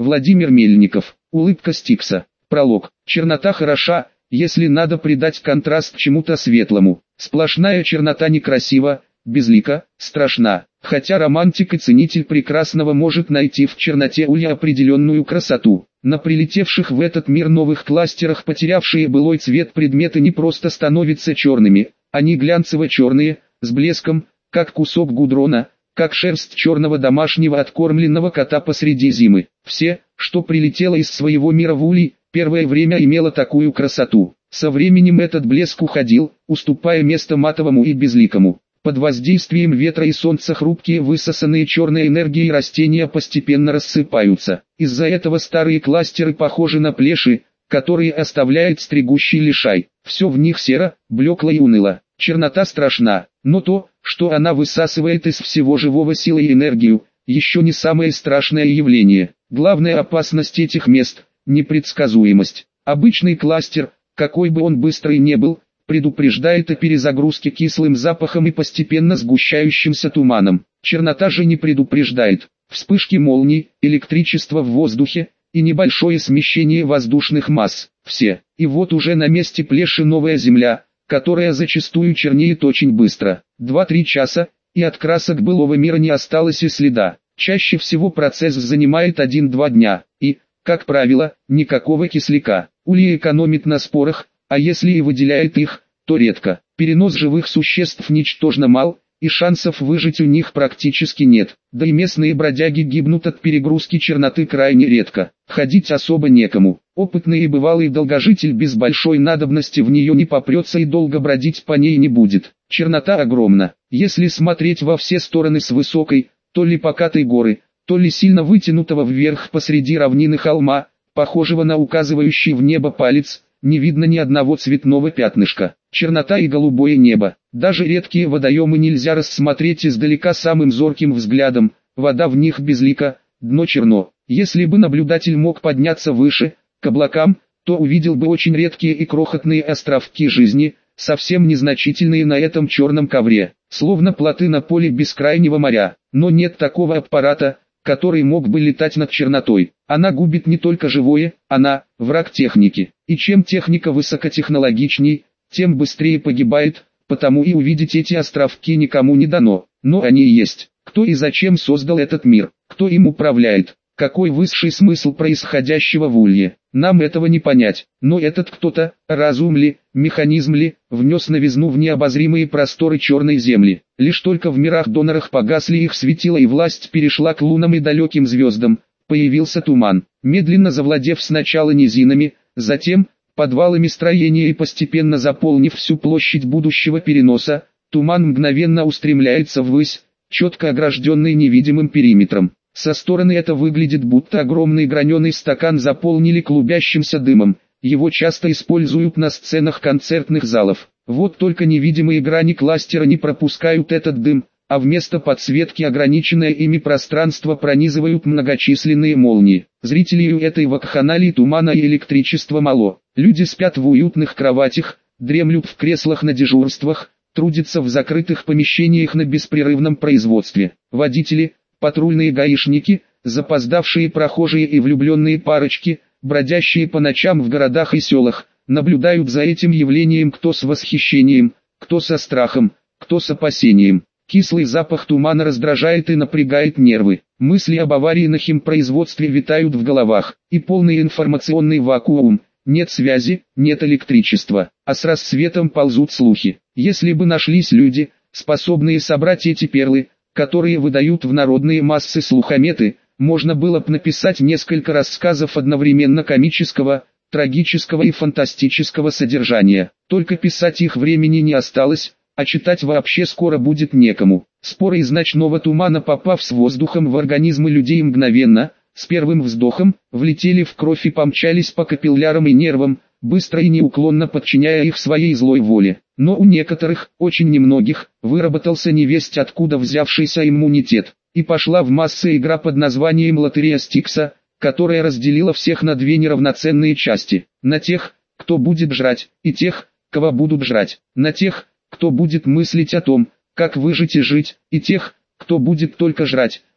Владимир Мельников. Улыбка Стикса. Пролог. Чернота хороша, если надо придать контраст чему-то светлому. Сплошная чернота некрасива, безлика, страшна. Хотя романтик и ценитель прекрасного может найти в черноте улья определенную красоту. На прилетевших в этот мир новых кластерах потерявшие былой цвет предметы не просто становятся черными, они глянцево-черные, с блеском, как кусок гудрона, как шерсть черного домашнего откормленного кота посреди зимы. Все, что прилетело из своего мира в улей, первое время имело такую красоту. Со временем этот блеск уходил, уступая место матовому и безликому. Под воздействием ветра и солнца хрупкие высосанные черной энергией растения постепенно рассыпаются. Из-за этого старые кластеры похожи на плеши, которые оставляет стригущий лишай. Все в них серо, блекло и уныло. Чернота страшна, но то, что она высасывает из всего живого силы и энергию, еще не самое страшное явление. Главная опасность этих мест – непредсказуемость. Обычный кластер, какой бы он быстрый ни был, предупреждает о перезагрузке кислым запахом и постепенно сгущающимся туманом. Чернота же не предупреждает. Вспышки молний, электричество в воздухе и небольшое смещение воздушных масс. Все. И вот уже на месте плеши новая земля, которая зачастую чернеет очень быстро. 2-3 часа, и от красок былого мира не осталось и следа. Чаще всего процесс занимает 1-2 дня, и, как правило, никакого кисляка. Улья экономит на спорах, а если и выделяет их, то редко. Перенос живых существ ничтожно мал, и шансов выжить у них практически нет. Да и местные бродяги гибнут от перегрузки черноты крайне редко. Ходить особо некому. Опытный и бывалый долгожитель без большой надобности в нее не попрется и долго бродить по ней не будет. Чернота огромна. Если смотреть во все стороны с высокой, то ли покатой горы, то ли сильно вытянутого вверх посреди равнины холма, похожего на указывающий в небо палец, не видно ни одного цветного пятнышка. Чернота и голубое небо. Даже редкие водоемы нельзя рассмотреть издалека самым зорким взглядом, вода в них безлика, дно черно. Если бы наблюдатель мог подняться выше, к облакам, то увидел бы очень редкие и крохотные островки жизни, совсем незначительные на этом черном ковре, словно плоты на поле бескрайнего моря. Но нет такого аппарата, который мог бы летать над чернотой. Она губит не только живое, она – враг техники. И чем техника высокотехнологичней, тем быстрее погибает, потому и увидеть эти островки никому не дано. Но они есть. Кто и зачем создал этот мир? Кто им управляет? Какой высший смысл происходящего в улье? Нам этого не понять. Но этот кто-то, разум ли, механизм ли, внес новизну в необозримые просторы черной земли. Лишь только в мирах-донорах погасли их светила и власть перешла к лунам и далеким звездам, появился туман, медленно завладев сначала низинами, затем подвалами строения и постепенно заполнив всю площадь будущего переноса, туман мгновенно устремляется ввысь, четко огражденный невидимым периметром. Со стороны это выглядит, будто огромный граненый стакан заполнили клубящимся дымом, его часто используют на сценах концертных залов. Вот только невидимые грани кластера не пропускают этот дым, а вместо подсветки ограниченное ими пространство пронизывают многочисленные молнии. Зрителей у этой вакханалии тумана и электричества мало. Люди спят в уютных кроватях, дремлют в креслах на дежурствах, трудятся в закрытых помещениях на беспрерывном производстве. Водители, патрульные гаишники, запоздавшие прохожие и влюбленные парочки, бродящие по ночам в городах и селах, наблюдают за этим явлением кто с восхищением, кто со страхом, кто с опасением. Кислый запах тумана раздражает и напрягает нервы. Мысли об аварии на химпроизводстве витают в головах, и полный информационный вакуум. Нет связи, нет электричества, а с рассветом ползут слухи. Если бы нашлись люди, способные собрать эти перлы, которые выдают в народные массы слухометы, можно было бы написать несколько рассказов одновременно комического, трагического и фантастического содержания. Только писать их времени не осталось, а читать вообще скоро будет некому. Споры из ночного тумана, попав с воздухом в организмы людей мгновенно, с первым вздохом, влетели в кровь и помчались по капиллярам и нервам, быстро и неуклонно подчиняя их своей злой воле. Но у некоторых, очень немногих, выработался невесть откуда взявшийся иммунитет, и пошла в массы игра под названием «Лотерея Стикса», которая разделила всех на две неравноценные части. На тех, кто будет жрать, и тех, кого будут жрать. На тех, кто будет мыслить о том, как выжить и жить, и тех, кто будет только жрать,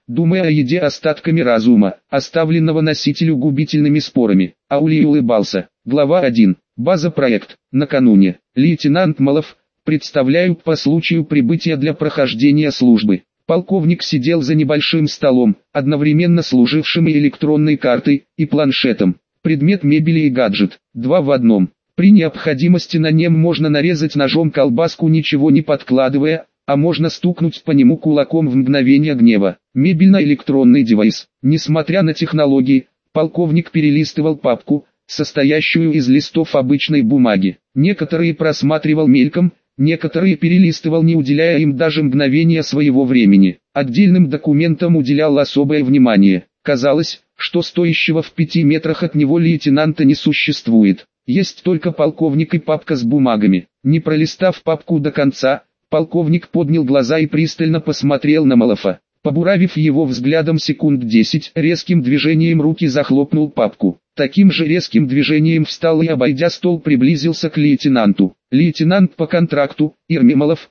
думая о еде остатками разума, оставленного носителю губительными спорами. Аулий улыбался. Глава 1. База проект. Накануне. Лейтенант Малов. Представляю по случаю прибытия для прохождения службы. Полковник сидел за небольшим столом, одновременно служившим и электронной картой, и планшетом. Предмет мебели и гаджет. Два в одном. При необходимости на нем можно нарезать ножом колбаску, ничего не подкладывая, а можно стукнуть по нему кулаком в мгновение гнева. Мебельно-электронный девайс. Несмотря на технологии, полковник перелистывал папку, состоящую из листов обычной бумаги. Некоторые просматривал мельком, некоторые перелистывал, не уделяя им даже мгновения своего времени. Отдельным документам уделял особое внимание. Казалось, что стоящего в 5 метрах от него лейтенанта не существует. Есть только полковник и папка с бумагами. Не пролистав папку до конца, полковник поднял глаза и пристально посмотрел на Малова. Побуравив его взглядом секунд 10, резким движением руки захлопнул папку. Таким же резким движением встал и, обойдя стол, приблизился к лейтенанту. Лейтенант по контракту, Ирми Малов,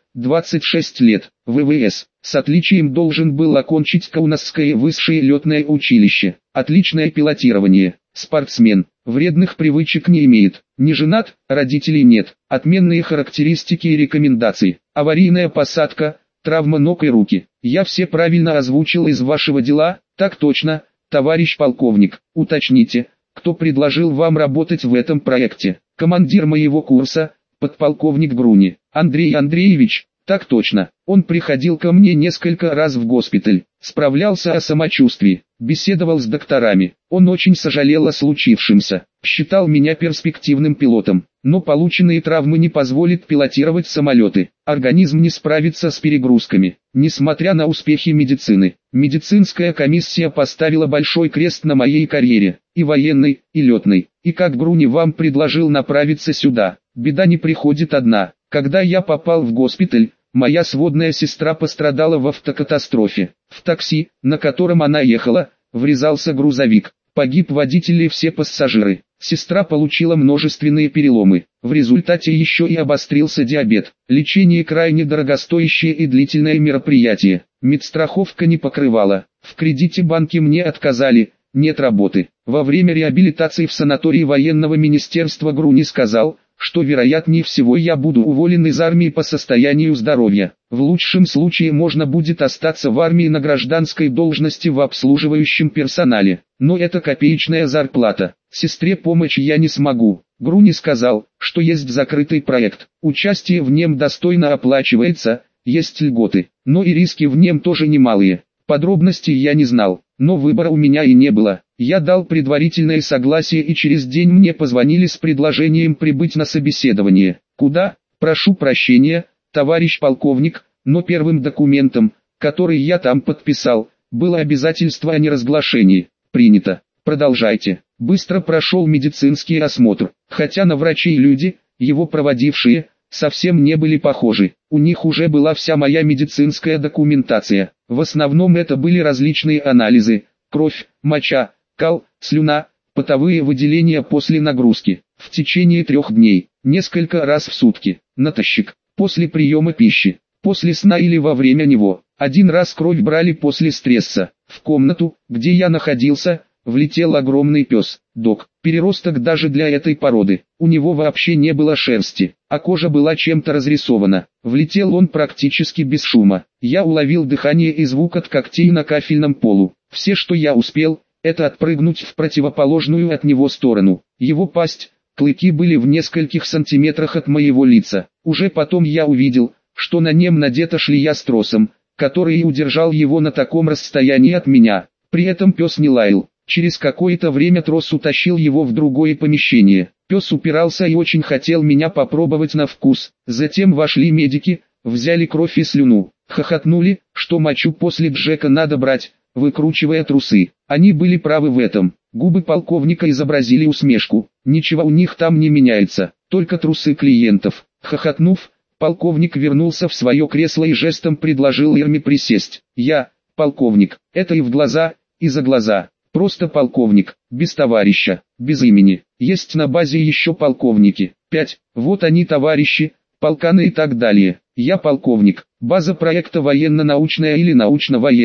26 лет, ВВС. С отличием должен был окончить Каунасское высшее летное училище. Отличное пилотирование. Спортсмен. Вредных привычек не имеет. Не женат, родителей нет. Отменные характеристики и рекомендации. Аварийная посадка, травма ног и руки. Я все правильно озвучил из вашего дела? Так точно, товарищ полковник. Уточните, кто предложил вам работать в этом проекте? Командир моего курса, подполковник Груни. Андрей Андреевич. Так точно. Он приходил ко мне несколько раз в госпиталь, справлялся о самочувствии, беседовал с докторами. Он очень сожалел о случившемся, считал меня перспективным пилотом, но полученные травмы не позволят пилотировать самолеты. Организм не справится с перегрузками. Несмотря на успехи медицины, медицинская комиссия поставила большой крест на моей карьере, и военной, и летной. И как Груни вам предложил направиться сюда, беда не приходит одна. Когда я попал в госпиталь, моя сводная сестра пострадала в автокатастрофе. В такси, на котором она ехала, врезался грузовик. Погиб водитель и все пассажиры. Сестра получила множественные переломы. В результате еще и обострился диабет. Лечение крайне дорогостоящее и длительное мероприятие. Медстраховка не покрывала. В кредите банки мне отказали. Нет работы. Во время реабилитации в санатории военного министерства Груни сказал, что вероятнее всего я буду уволен из армии по состоянию здоровья. В лучшем случае можно будет остаться в армии на гражданской должности в обслуживающем персонале. Но это копеечная зарплата. Сестре помочь я не смогу. Груни сказал, что есть закрытый проект. Участие в нем достойно оплачивается, есть льготы, но и риски в нем тоже немалые. Подробностей я не знал, но выбора у меня и не было. Я дал предварительное согласие, и через день мне позвонили с предложением прибыть на собеседование. Куда? Прошу прощения, товарищ полковник, но первым документом, который я там подписал, было обязательство о неразглашении. Принято. Продолжайте. Быстро прошел медицинский осмотр, хотя на врачей люди, его проводившие, совсем не были похожи. У них уже была вся моя медицинская документация. В основном это были различные анализы: кровь, моча, кал, слюна, потовые выделения после нагрузки. В течение 3 дней, несколько раз в сутки, натощак, после приема пищи, после сна или во время него. 1 раз кровь брали после стресса. В комнату, где я находился, влетел огромный пес, дог, переросток даже для этой породы. У него вообще не было шерсти, а кожа была чем-то разрисована. Влетел он практически без шума. Я уловил дыхание и звук от когтей на кафельном полу. Все, что я успел, это отпрыгнуть в противоположную от него сторону. Его пасть, клыки были в нескольких сантиметрах от моего лица. Уже потом я увидел, что на нем надета шлея с тросом, который и удержал его на таком расстоянии от меня. При этом пес не лаял. Через какое-то время трос утащил его в другое помещение. Пес упирался и очень хотел меня попробовать на вкус. Затем вошли медики, взяли кровь и слюну. Хохотнули, что мочу после Джека надо брать, выкручивая трусы. Они были правы в этом. Губы полковника изобразили усмешку. Ничего у них там не меняется, только трусы клиентов. Хохотнув, полковник вернулся в свое кресло и жестом предложил Ирме присесть. Я, полковник, это и в глаза, и за глаза. Просто полковник, без товарища, без имени. Есть на базе еще полковники. 5. Вот они, товарищи, полканы и так далее. Я полковник. База проекта военно-научная или научно-военная.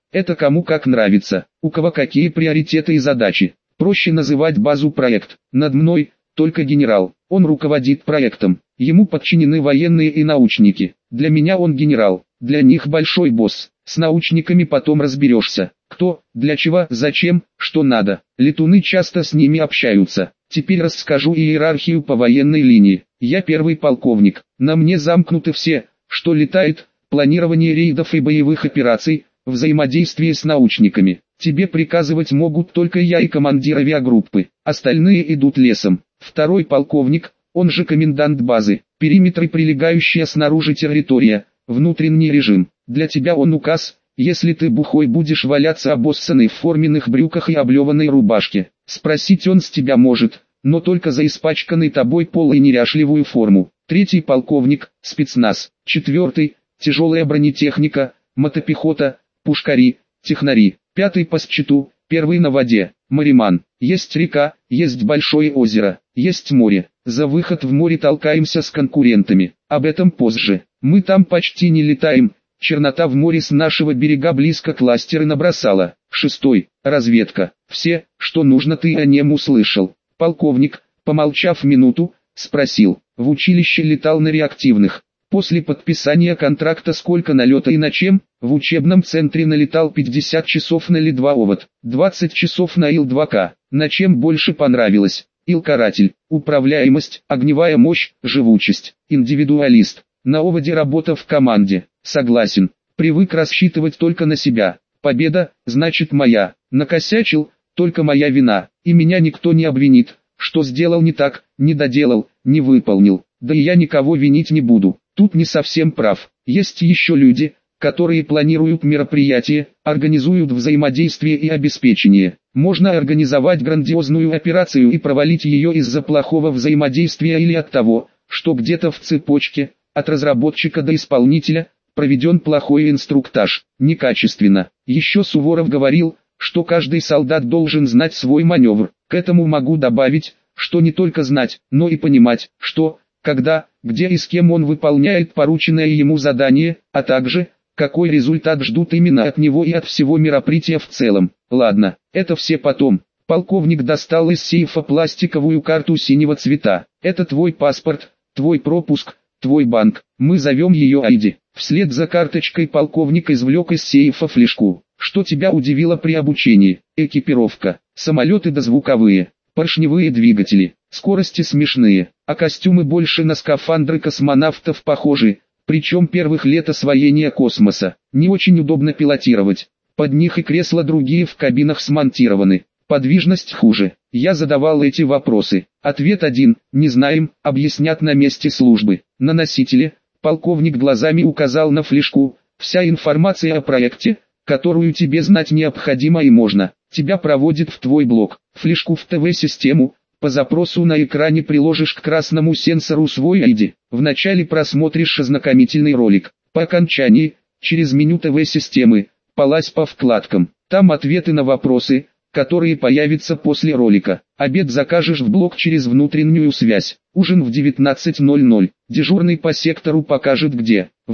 Это кому как нравится, у кого какие приоритеты и задачи. Проще называть базу проект. Над мной только генерал. Он руководит проектом. Ему подчинены военные и научники. Для меня он генерал. Для них большой босс. С научниками потом разберешься. Кто, для чего, зачем, что надо. Летуны часто с ними общаются. Теперь расскажу иерархию по военной линии. Я первый полковник. На мне замкнуты все, что летает, планирование рейдов и боевых операций, взаимодействие с научниками. Тебе приказывать могут только я и командир авиагруппы. Остальные идут лесом. Второй полковник, он же комендант базы. Периметр и прилегающая снаружи территория. Внутренний режим. Для тебя он указ, если ты бухой будешь валяться обоссанный в форменных брюках и облеванной рубашке. Спросить он с тебя может, но только за испачканный тобой пол и неряшливую форму. Третий полковник, спецназ. Четвертый, тяжелая бронетехника, мотопехота, пушкари, технари. Пятый по счету, первый на воде, мариман. Есть река, есть большое озеро, есть море. За выход в море толкаемся с конкурентами. Об этом позже. Мы там почти не летаем. Чернота в море с нашего берега близко кластеры набросала. Шестой, разведка. Все, что нужно, ты о нем услышал. Полковник, помолчав минуту, спросил. В училище летал на реактивных. После подписания контракта сколько налета и на чем? В учебном центре налетал 50 часов на Ли-2 ОВОД, 20 часов на Ил-2К. На чем больше понравилось? Ил-каратель, управляемость, огневая мощь, живучесть, индивидуалист. На ОВОДе работа в команде. Согласен. Привык рассчитывать только на себя. Победа, значит моя. Накосячил, только моя вина. И меня никто не обвинит, что сделал не так, не доделал, не выполнил. Да и я никого винить не буду. Тут не совсем прав. Есть еще люди, которые планируют мероприятия, организуют взаимодействие и обеспечение. Можно организовать грандиозную операцию и провалить ее из-за плохого взаимодействия или от того, что где-то в цепочке, от разработчика до исполнителя, проведен плохой инструктаж, некачественно. Еще Суворов говорил, что каждый солдат должен знать свой маневр. К этому могу добавить, что не только знать, но и понимать, что, когда, где и с кем он выполняет порученное ему задание, а также, какой результат ждут именно от него и от всего мероприятия в целом. Ладно, это все потом. Полковник достал из сейфа пластиковую карту синего цвета. Это твой паспорт, твой пропуск, твой банк. Мы зовем ее Айди. Вслед за карточкой полковник извлек из сейфа флешку. Что тебя удивило при обучении? Экипировка. Самолеты дозвуковые. Поршневые двигатели. Скорости смешные. А костюмы больше на скафандры космонавтов похожи. Причем первых лет освоения космоса. Не очень удобно пилотировать. Под них и кресла другие в кабинах смонтированы. Подвижность хуже. Я задавал эти вопросы. Ответ один: не знаем, объяснят на месте службы. На носителе, полковник глазами указал на флешку, вся информация о проекте, которую тебе знать необходимо и можно. Тебя проводит в твой блок. Флешку в ТВ-систему. По запросу на экране приложишь к красному сенсору свой ID. Вначале просмотришь ознакомительный ролик. По окончании, через меню ТВ-системы, полазь по вкладкам. Там ответы на вопросы, которые появятся после ролика. Обед закажешь в блок через внутреннюю связь. Ужин в 19:00. Дежурный по сектору покажет где. В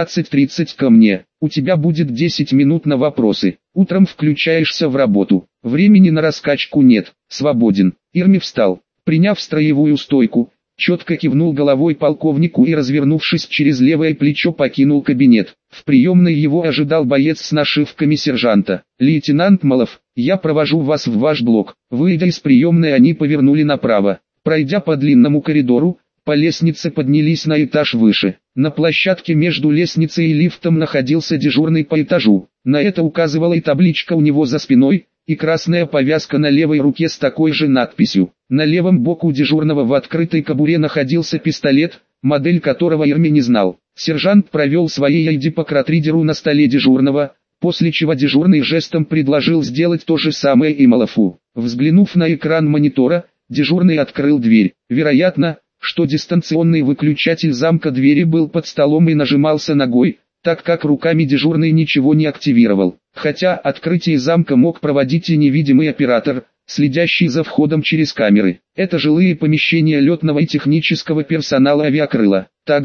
19:30 ко мне. У тебя будет 10 минут на вопросы. Утром включаешься в работу. Времени на раскачку нет. Свободен. Ирми встал. Приняв строевую стойку, четко кивнул головой полковнику и, развернувшись через левое плечо, покинул кабинет. В приемной его ожидал боец с нашивками сержанта. «Лейтенант Малов, я провожу вас в ваш блок». Выйдя из приемной, они повернули направо. Пройдя по длинному коридору, по лестнице поднялись на этаж выше. На площадке между лестницей и лифтом находился дежурный по этажу. На это указывала и табличка у него за спиной, и красная повязка на левой руке с такой же надписью. На левом боку дежурного в открытой кобуре находился пистолет, модель которого Ирми не знал. Сержант провел своей ID по картридеру на столе дежурного, после чего дежурный жестом предложил сделать то же самое и Малафу. Взглянув на экран монитора, дежурный открыл дверь. Вероятно, что дистанционный выключатель замка двери был под столом и нажимался ногой, так как руками дежурный ничего не активировал. Хотя открытие замка мог проводить и невидимый оператор, следящий за входом через камеры. Это жилые помещения летного и технического персонала авиакрыла. Также,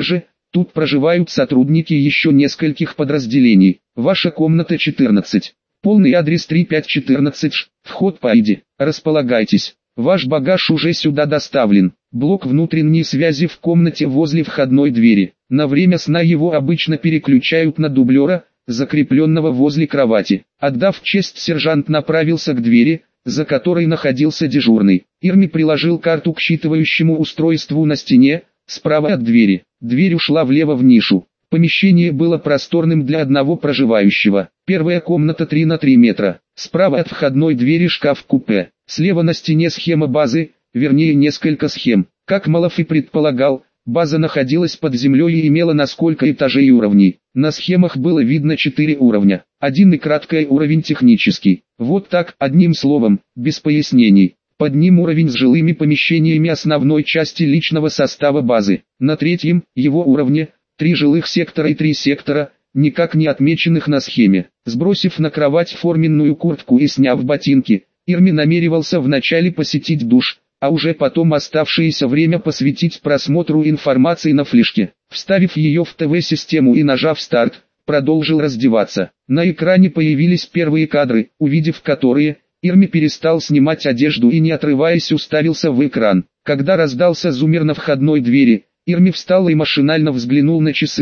Тут проживают сотрудники еще нескольких подразделений. Ваша комната 14. Полный адрес 3514, вход по ID. Располагайтесь. Ваш багаж уже сюда доставлен. Блок внутренней связи в комнате возле входной двери. На время сна его обычно переключают на дублера, закрепленного возле кровати. Отдав честь, сержант направился к двери, за которой находился дежурный. Ирми приложил карту к считывающему устройству на стене, справа от двери. Дверь ушла влево в нишу. Помещение было просторным для одного проживающего. Первая комната 3 на 3 метра. Справа от входной двери шкаф-купе. Слева на стене схема базы, вернее несколько схем. Как Малов и предполагал, база находилась под землей и имела на сколько этажей и уровней. На схемах было видно 4 уровня. Один и краткий уровень технический. Вот так, одним словом, без пояснений. Под ним уровень с жилыми помещениями основной части личного состава базы. На третьем, его уровне, 3 жилых сектора и 3 сектора, никак не отмеченных на схеме. Сбросив на кровать форменную куртку и сняв ботинки, Ирми намеревался вначале посетить душ, а уже потом оставшееся время посвятить просмотру информации на флешке. Вставив ее в ТВ-систему и нажав старт, продолжил раздеваться. На экране появились первые кадры, увидев которые, Ирми перестал снимать одежду и не отрываясь уставился в экран. Когда раздался зуммер на входной двери, Ирми встал и машинально взглянул на часы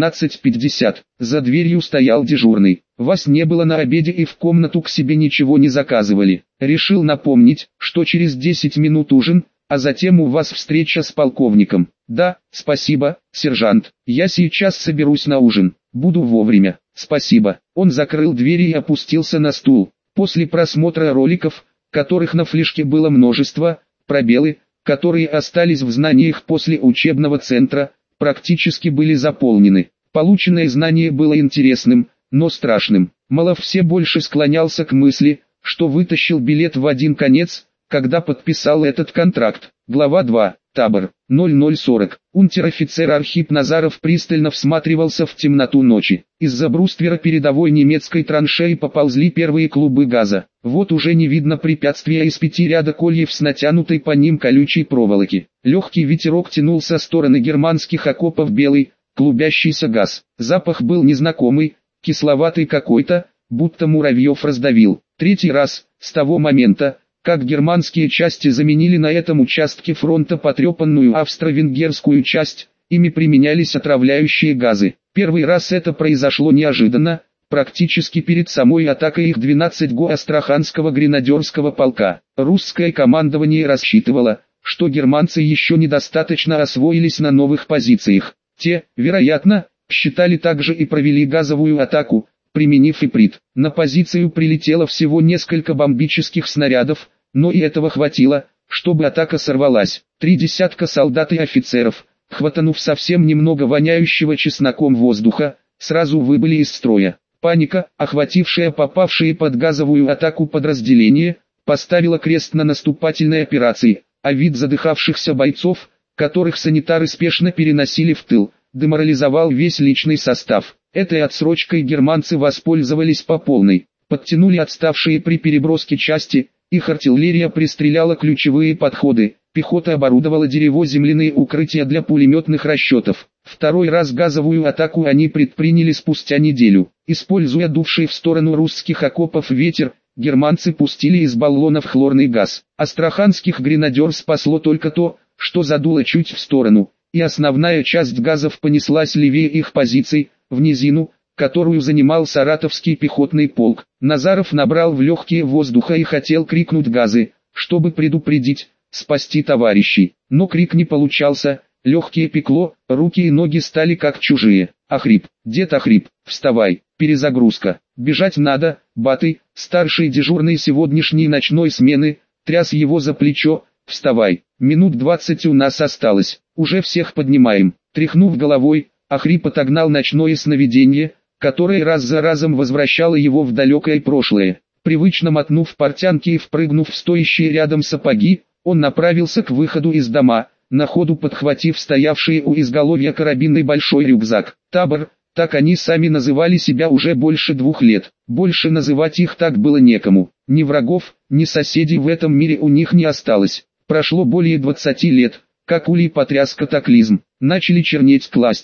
18:50. За дверью стоял дежурный. Вас не было на обеде и в комнату к себе ничего не заказывали. Решил напомнить, что через 10 минут ужин, а затем у вас встреча с полковником. Да, спасибо, сержант. Я сейчас соберусь на ужин. Буду вовремя. Спасибо. Он закрыл двери и опустился на стул. После просмотра роликов, которых на флешке было множество, пробелы, которые остались в знаниях после учебного центра, практически были заполнены. Полученное знание было интересным, но страшным. Малов все больше склонялся к мысли, что вытащил билет в один конец, когда подписал этот контракт. Глава 2. Табор. 00:40. Унтер-офицер Архип Назаров пристально всматривался в темноту ночи. Из-за бруствера передовой немецкой траншеи поползли первые клубы газа. Вот уже не видно препятствия из 5 ряда кольев с натянутой по ним колючей проволоки. Легкий ветерок тянул со стороны германских окопов белый, клубящийся газ. Запах был незнакомый, кисловатый какой-то, будто муравьев раздавил. Третий раз, с того момента, как германские части заменили на этом участке фронта потрепанную австро-венгерскую часть, ими применялись отравляющие газы. Первый раз это произошло неожиданно, практически перед самой атакой их 12-го Астраханского гренадерского полка. Русское командование рассчитывало, что германцы еще недостаточно освоились на новых позициях. Те, вероятно, считали также и провели газовую атаку, применив иприт. На позицию прилетело всего несколько бомбических снарядов, но и этого хватило, чтобы атака сорвалась. 3 десятка солдат и офицеров, хватанув совсем немного воняющего чесноком воздуха, сразу выбыли из строя. Паника, охватившая попавшие под газовую атаку подразделения, поставила крест на наступательной операции, а вид задыхавшихся бойцов, которых санитары спешно переносили в тыл, деморализовал весь личный состав. Этой отсрочкой германцы воспользовались по полной. Подтянули отставшие при переброске части, их артиллерия пристреляла ключевые подходы, пехота оборудовала деревоземляные укрытия для пулеметных расчетов. Второй раз газовую атаку они предприняли спустя неделю. Используя дувший в сторону русских окопов ветер, германцы пустили из баллонов хлорный газ. Астраханских гренадер спасло только то, что задуло чуть в сторону, и основная часть газов понеслась левее их позиций, в низину, которую занимал Саратовский пехотный полк. Назаров набрал в легкие воздуха и хотел крикнуть газы, чтобы предупредить, спасти товарищей. Но крик не получался, легкие пекло, руки и ноги стали как чужие. Охрип, дед Охрип, вставай, перезагрузка, бежать надо. Батый, старший дежурный сегодняшней ночной смены, тряс его за плечо. Вставай, минут 20 у нас осталось, уже всех поднимаем. Тряхнув головой, Охрип отогнал ночное сновидение, которое раз за разом возвращало его в далекое прошлое. Привычно мотнув портянки и впрыгнув в стоящие рядом сапоги, он направился к выходу из дома, на ходу подхватив стоявший у изголовья карабинный большой рюкзак. Табор, так они сами называли себя уже больше 2 лет. Больше называть их так было некому. Ни врагов, ни соседей в этом мире у них не осталось. Прошло более 20 лет, как улей потряс катаклизм. Начали чернеть кластеры.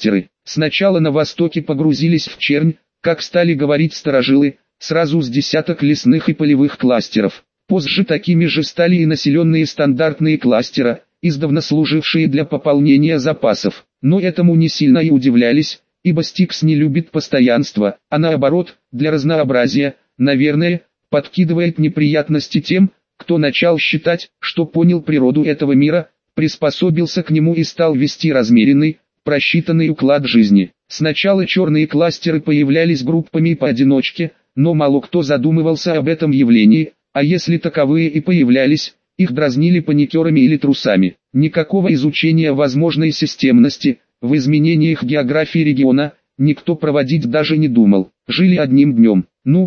Сначала на востоке погрузились в чернь, как стали говорить старожилы, сразу с десяток лесных и полевых кластеров. Позже такими же стали и населенные стандартные кластера, издавна служившие для пополнения запасов. Но этому не сильно и удивлялись, ибо Стикс не любит постоянства, а наоборот, для разнообразия, наверное, подкидывает неприятности тем, кто начал считать, что понял природу этого мира, приспособился к нему и стал вести размеренный, просчитанный уклад жизни. Сначала черные кластеры появлялись группами и поодиночке, но мало кто задумывался об этом явлении, а если таковые и появлялись, их дразнили паникерами или трусами. Никакого изучения возможной системности, в изменениях географии региона, никто проводить даже не думал. Жили одним днем.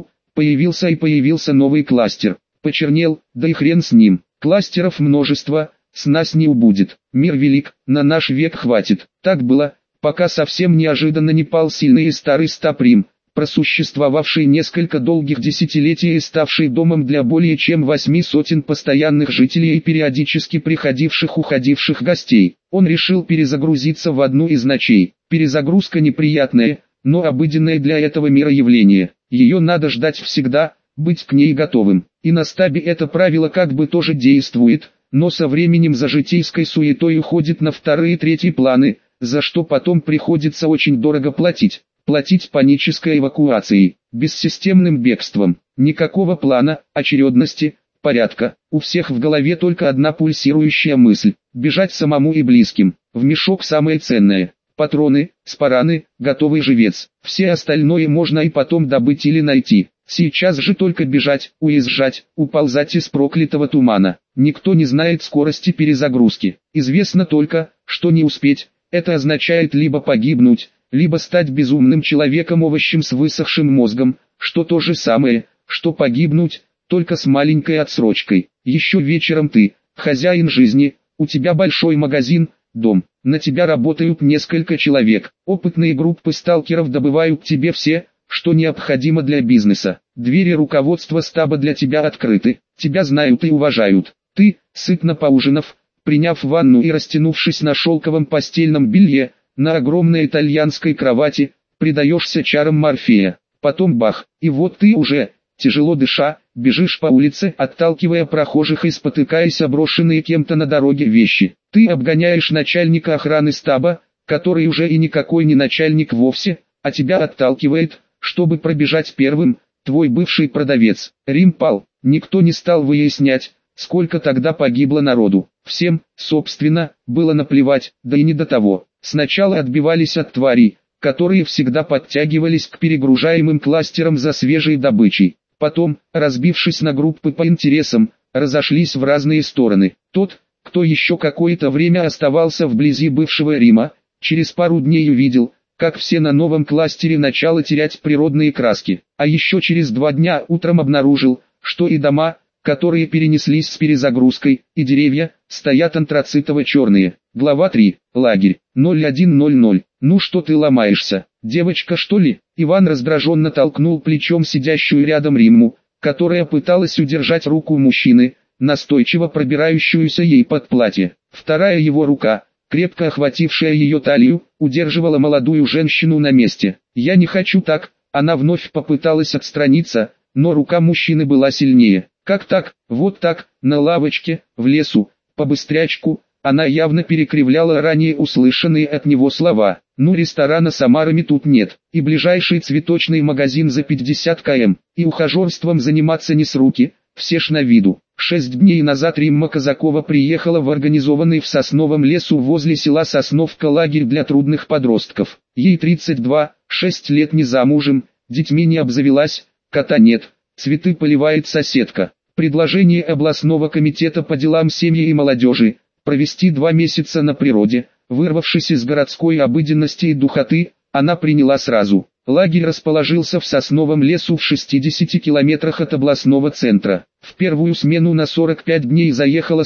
Появился новый кластер. Почернел, да и хрен с ним. Кластеров множество, с нас не убудет. Мир велик, на наш век хватит. Так было, пока совсем неожиданно не пал сильный и старый Стаприм, просуществовавший несколько долгих десятилетий и ставший домом для более чем 8 сотен постоянных жителей и периодически приходивших-уходивших гостей. Он решил перезагрузиться в одну из ночей. Перезагрузка неприятная, но обыденное для этого мира явление. Ее надо ждать всегда, быть к ней готовым. И на стабе это правило как бы тоже действует, но со временем за житейской суетой уходит на вторые и третьи планы, за что потом приходится очень дорого платить. Платить панической эвакуацией, бессистемным бегством, никакого плана, очередности, порядка. У всех в голове только одна пульсирующая мысль – бежать самому и близким. В мешок самое ценное. Патроны, спараны, готовый живец. Все остальное можно и потом добыть или найти. Сейчас же только бежать, уезжать, уползать из проклятого тумана. Никто не знает скорости перезагрузки. Известно только, что не успеть, это означает либо погибнуть, либо стать безумным человеком-овощем с высохшим мозгом, что то же самое, что погибнуть, только с маленькой отсрочкой. Еще вечером ты, хозяин жизни, у тебя большой магазин, дом, на тебя работают несколько человек. Опытные группы сталкеров добывают тебе все, что необходимо для бизнеса. Двери руководства стаба для тебя открыты, тебя знают и уважают. Ты, сытно поужинав, приняв ванну и растянувшись на шелковом постельном белье, на огромной итальянской кровати, предаешься чарам Морфея. Потом бах, и вот ты уже, тяжело дыша, бежишь по улице, отталкивая прохожих и спотыкаясь о брошенные кем-то на дороге вещи. Ты обгоняешь начальника охраны стаба, который уже и никакой не начальник вовсе, а тебя отталкивает, чтобы пробежать первым, твой бывший продавец. Рим пал, никто не стал выяснять, сколько тогда погибло народу. Всем, собственно, было наплевать, да и не до того. Сначала отбивались от тварей, которые всегда подтягивались к перегружаемым кластерам за свежей добычей. Потом, разбившись на группы по интересам, разошлись в разные стороны. Тот, кто еще какое-то время оставался вблизи бывшего Рима, через пару дней увидел, как все на новом кластере начало терять природные краски. А еще через 2 дня утром обнаружил, что и дома, которые перенеслись с перезагрузкой, и деревья, стоят антрацитово-черные. Глава 3. Лагерь. 01:00. Ну что ты ломаешься, девочка что ли? Иван раздраженно толкнул плечом сидящую рядом Римму, которая пыталась удержать руку мужчины, настойчиво пробирающуюся ей под платье. Вторая его рука, крепко охватившая ее талию, удерживала молодую женщину на месте. «Я не хочу так», она вновь попыталась отстраниться, но рука мужчины была сильнее. «Как так? Вот так, на лавочке, в лесу, по-быстрячку». Она явно перекривляла ранее услышанные от него слова. «Ну ресторана с омарами тут нет, и ближайший цветочный магазин за 50 км, и ухажерством заниматься не с руки, все ж на виду». 6 дней назад Римма Казакова приехала в организованный в сосновом лесу возле села Сосновка лагерь для трудных подростков. Ей 32, 6 лет не замужем, детьми не обзавелась, кота нет, цветы поливает соседка. Предложение областного комитета по делам семьи и молодежи провести 2 месяца на природе, вырвавшись из городской обыденности и духоты, она приняла сразу. Лагерь расположился в сосновом лесу в 60 километрах от областного центра. В первую смену на 45 дней заехало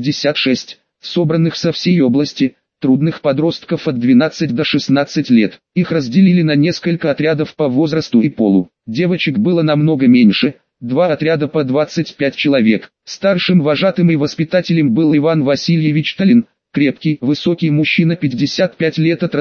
156, собранных со всей области, трудных подростков от 12 до 16 лет. Их разделили на несколько отрядов по возрасту и полу. Девочек было намного меньше, 2 отряда по 25 человек. Старшим вожатым и воспитателем был Иван Васильевич Талин, крепкий, высокий мужчина 55 лет от роду,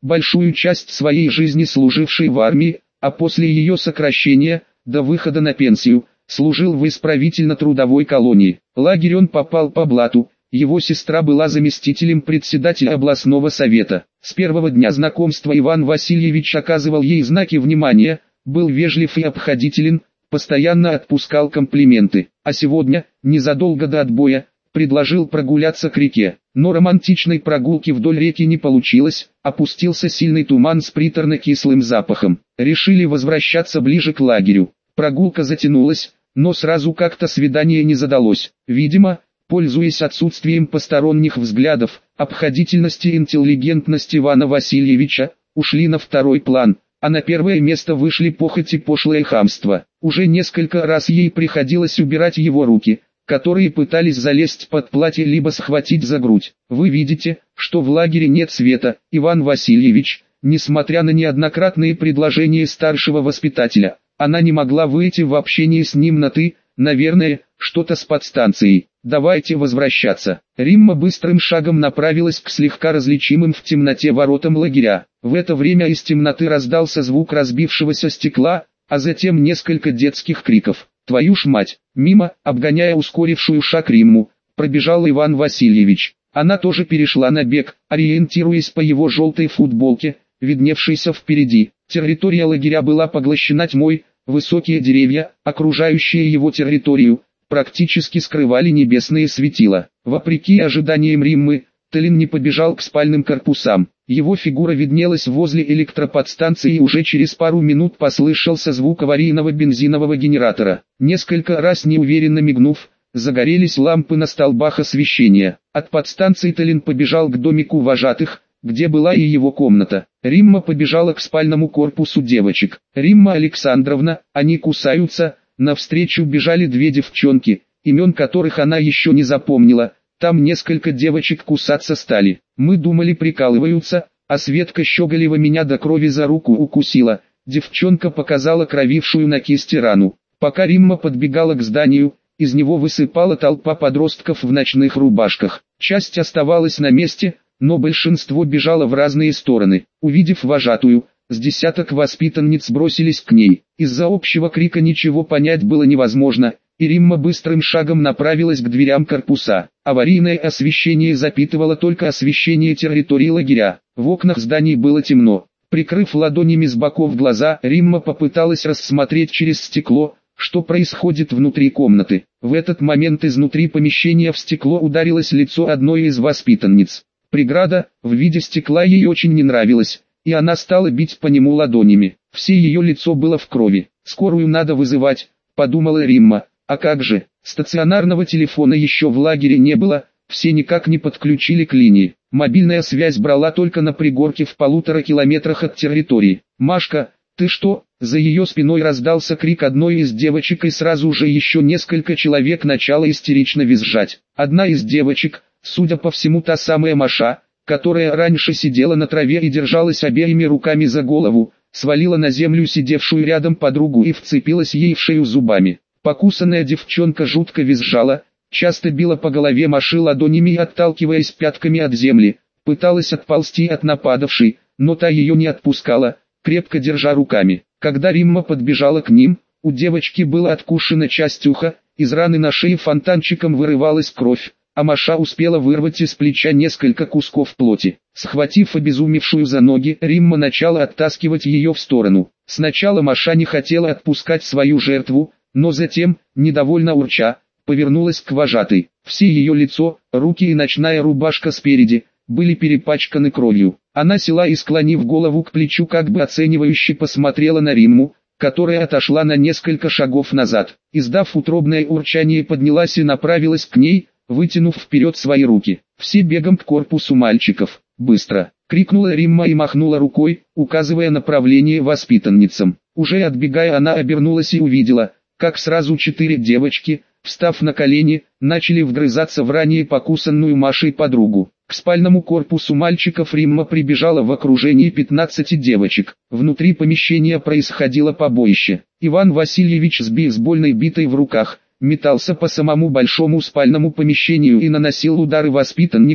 большую часть своей жизни служивший в армии, а после ее сокращения, до выхода на пенсию, служил в исправительно-трудовой колонии. Лагерь он попал по блату, его сестра была заместителем председателя областного совета. С первого дня знакомства Иван Васильевич оказывал ей знаки внимания, был вежлив и обходителен, постоянно отпускал комплименты. А сегодня, незадолго до отбоя, предложил прогуляться к реке. Но романтичной прогулки вдоль реки не получилось, опустился сильный туман с приторно-кислым запахом. Решили возвращаться ближе к лагерю. Прогулка затянулась, но сразу как-то свидание не задалось. Видимо, пользуясь отсутствием посторонних взглядов, обходительность и интеллигентность Ивана Васильевича, ушли на второй план, а на первое место вышли похоть и пошлое хамство. Уже несколько раз ей приходилось убирать его руки, которые пытались залезть под платье либо схватить за грудь. Вы видите, что в лагере нет света, Иван Васильевич, несмотря на неоднократные предложения старшего воспитателя. Она не могла выйти в общение с ним на «ты», наверное, что-то с подстанцией. Давайте возвращаться. Римма быстрым шагом направилась к слегка различимым в темноте воротам лагеря. В это время из темноты раздался звук разбившегося стекла, а затем несколько детских криков. «Твою ж мать!» Мимо, обгоняя ускорившую шаг Римму, пробежал Иван Васильевич. Она тоже перешла на бег, ориентируясь по его желтой футболке, видневшейся впереди. Территория лагеря была поглощена тьмой, высокие деревья, окружающие его территорию, практически скрывали небесные светила. Вопреки ожиданиям Риммы, Телин не побежал к спальным корпусам. Его фигура виднелась возле электроподстанции и уже через пару минут послышался звук аварийного бензинового генератора. Несколько раз неуверенно мигнув, загорелись лампы на столбах освещения. От подстанции Телин побежал к домику вожатых, где была и его комната. Римма побежала к спальному корпусу девочек. «Римма Александровна, они кусаются!» Навстречу бежали две девчонки, имен которых она еще не запомнила. Там несколько девочек кусаться стали. Мы думали, прикалываются, а Светка Щеголева меня до крови за руку укусила. Девчонка показала кровившую на кисти рану. Пока Римма подбегала к зданию, из него высыпала толпа подростков в ночных рубашках. Часть оставалась на месте, но большинство бежало в разные стороны. Увидев вожатую, с десяток воспитанниц бросились к ней. Из-за общего крика ничего понять было невозможно, и Римма быстрым шагом направилась к дверям корпуса. Аварийное освещение запитывало только освещение территории лагеря. В окнах зданий было темно. Прикрыв ладонями с боков глаза, Римма попыталась рассмотреть через стекло, что происходит внутри комнаты. В этот момент изнутри помещения в стекло ударилось лицо одной из воспитанниц. Преграда в виде стекла ей очень не нравилась, и она стала бить по нему ладонями. Все ее лицо было в крови. «Скорую надо вызывать», — подумала Римма. А как же, стационарного телефона еще в лагере не было, все никак не подключили к линии. Мобильная связь брала только на пригорке в 1,5 километрах от территории. «Машка, ты что?» За ее спиной раздался крик одной из девочек, и сразу же еще несколько человек начало истерично визжать. Одна из девочек, судя по всему та самая Маша, которая раньше сидела на траве и держалась обеими руками за голову, свалила на землю сидевшую рядом подругу и вцепилась ей в шею зубами. Покусанная девчонка жутко визжала, часто била по голове Маши ладонями и, отталкиваясь пятками от земли, пыталась отползти от нападавшей, но та ее не отпускала, крепко держа руками. Когда Римма подбежала к ним, у девочки была откушена часть уха, из раны на шее фонтанчиком вырывалась кровь, а Маша успела вырвать из плеча несколько кусков плоти. Схватив обезумевшую за ноги, Римма начала оттаскивать ее в сторону. Сначала Маша не хотела отпускать свою жертву, но затем, недовольно урча, повернулась к вожатой. Все ее лицо, руки и ночная рубашка спереди, были перепачканы кровью. Она села и, склонив голову к плечу, как бы оценивающе посмотрела на Римму, которая отошла на несколько шагов назад. Издав утробное урчание, поднялась и направилась к ней, вытянув вперед свои руки. «Все бегом к корпусу мальчиков! Быстро!» — крикнула Римма и махнула рукой, указывая направление воспитанницам. Уже отбегая, она обернулась и увидела, как сразу 4 девочки, встав на колени, начали вгрызаться в ранее покусанную Машей подругу. К спальному корпусу мальчиков Римма прибежала в окружении 15 девочек. Внутри помещения происходило побоище. Иван Васильевич с бейсбольной битой в руках метался по самому большому спальному помещению и наносил удары воспитанникам,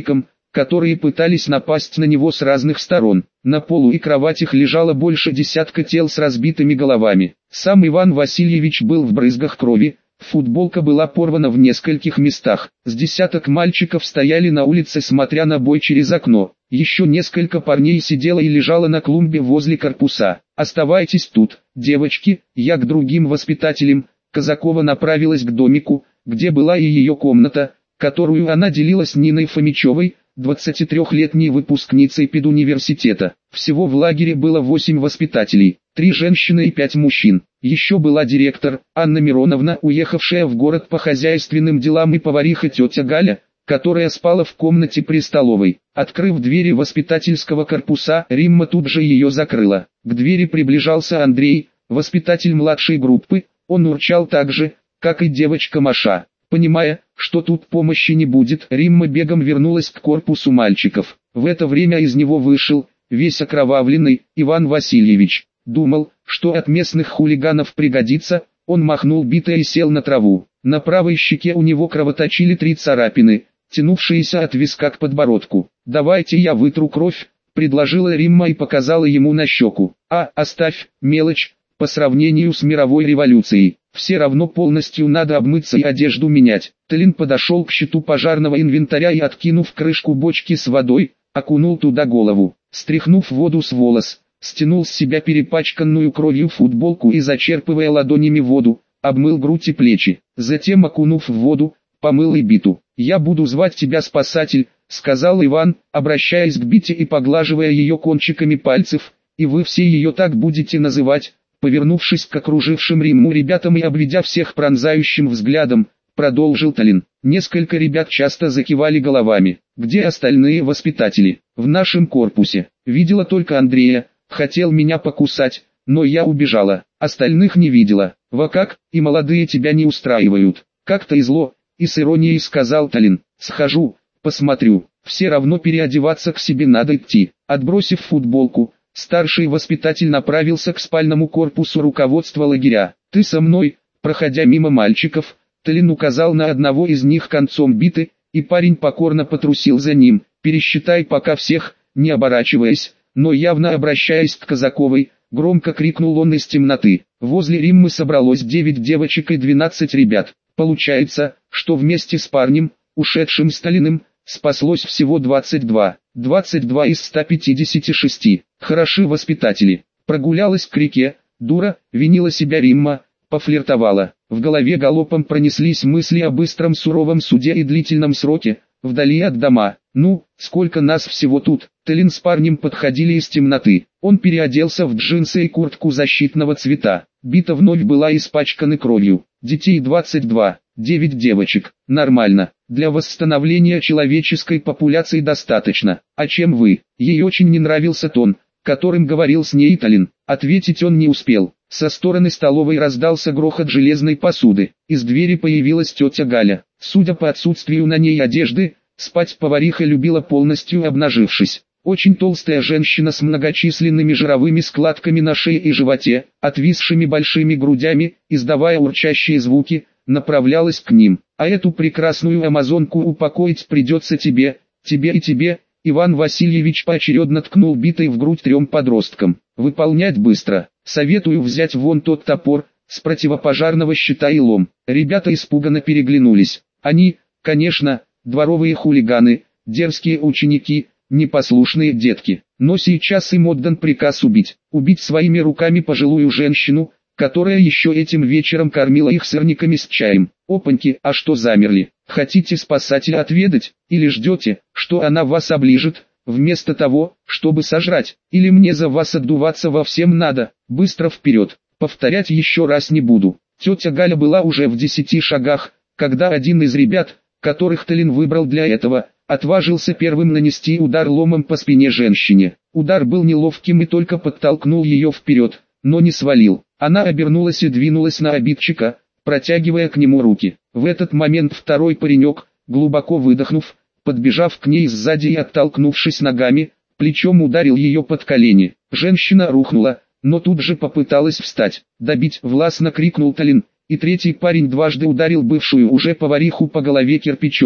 которые пытались напасть на него с разных сторон. На полу и кроватях лежало больше десятка тел с разбитыми головами. Сам Иван Васильевич был в брызгах крови, футболка была порвана в нескольких местах. С десяток мальчиков стояли на улице, смотря на бой через окно. Еще несколько парней сидело и лежало на клумбе возле корпуса. «Оставайтесь тут, девочки, я к другим воспитателям». Казакова направилась к домику, где была и ее комната, которую она делила с Ниной Фомичевой, 23-летней выпускницей педуниверситета. Всего в лагере было 8 воспитателей, 3 женщины и 5 мужчин. Еще была директор, Анна Мироновна, уехавшая в город по хозяйственным делам, и повариха тетя Галя, которая спала в комнате при столовой. Открыв двери воспитательского корпуса, Римма тут же ее закрыла. К двери приближался Андрей, воспитатель младшей группы. Он урчал так же, как и девочка Маша. Понимая, что тут помощи не будет, Римма бегом вернулась к корпусу мальчиков. В это время из него вышел, весь окровавленный, Иван Васильевич. Думал, что от местных хулиганов пригодится, он махнул битой и сел на траву. На правой щеке у него кровоточили 3 царапины, тянувшиеся от виска к подбородку. «Давайте я вытру кровь», — предложила Римма и показала ему на щеку. «Оставь, мелочь, по сравнению с мировой революцией. Все равно полностью надо обмыться и одежду менять». Талин подошел к щиту пожарного инвентаря и, откинув крышку бочки с водой, окунул туда голову. Стряхнув воду с волос, стянул с себя перепачканную кровью футболку и, зачерпывая ладонями воду, обмыл грудь и плечи. Затем, окунув в воду, помыл и Биту. «Я буду звать тебя спасатель», — сказал Иван, обращаясь к Бите и поглаживая ее кончиками пальцев, «и вы все ее так будете называть». Повернувшись к окружившим Римму ребятам и обведя всех пронзающим взглядом, продолжил Талин. Несколько ребят часто закивали головами. «Где остальные воспитатели?» «В нашем корпусе. Видела только Андрея, хотел меня покусать, но я убежала. Остальных не видела». «Во как, и молодые тебя не устраивают?» «Как-то и зло», и с иронией сказал Талин. «Схожу, посмотрю, все равно переодеваться к себе надо идти». Отбросив футболку, старший воспитатель направился к спальному корпусу руководства лагеря. «Ты со мной», проходя мимо мальчиков, Талин указал на одного из них концом биты, и парень покорно потрусил за ним. «Пересчитай пока всех», не оборачиваясь, но явно обращаясь к Казаковой, громко крикнул он из темноты. Возле Риммы собралось 9 девочек и 12 ребят. Получается, что вместе с парнем, ушедшим с Талиным, спаслось всего 22. 22 из 156. Хороши воспитатели. Прогулялась к реке, дура, винила себя Римма, пофлиртовала. В голове галопом пронеслись мысли о быстром суровом суде и длительном сроке, вдали от дома. «Ну, сколько нас всего тут?» Талин с парнем подходили из темноты. Он переоделся в джинсы и куртку защитного цвета. Бита вновь была испачкана кровью. Детей 22, 9 девочек. Нормально. Для восстановления человеческой популяции достаточно. А чем вы? Ей очень не нравился тон, которым говорил с ней Талин. Ответить он не успел. Со стороны столовой раздался грохот железной посуды. Из двери появилась тетя Галя. Судя по отсутствию на ней одежды, спать повариха любила полностью обнажившись. Очень толстая женщина с многочисленными жировыми складками на шее и животе, отвисшими большими грудями, издавая урчащие звуки, направлялась к ним. «А эту прекрасную амазонку упокоить придется тебе, тебе и тебе». Иван Васильевич поочередно ткнул битой в грудь 3 подросткам. «Выполнять быстро. Советую взять вон тот топор, с противопожарного щита и лом». Ребята испуганно переглянулись. Они, конечно, дворовые хулиганы, дерзкие ученики, непослушные детки. Но сейчас им отдан приказ убить. Убить своими руками пожилую женщину, которая еще этим вечером кормила их сырниками с чаем. Опаньки, а что замерли? Хотите спасателя отведать, или ждете, что она вас оближет, вместо того, чтобы сожрать? Или мне за вас отдуваться во всем надо? Быстро вперед, повторять еще раз не буду. Тетя Галя была уже в 10 шагах, когда один из ребят, которых Талин выбрал для этого, отважился первым нанести удар ломом по спине женщине. Удар был неловким и только подтолкнул ее вперед, но не свалил. Она обернулась и двинулась на обидчика, протягивая к нему руки. В этот момент второй паренек, глубоко выдохнув, подбежав к ней сзади и оттолкнувшись ногами, плечом ударил ее под колени. Женщина рухнула, но тут же попыталась встать. «Добить!» — властно крикнул Талин, и третий парень дважды ударил бывшую уже повариху по голове кирпичом,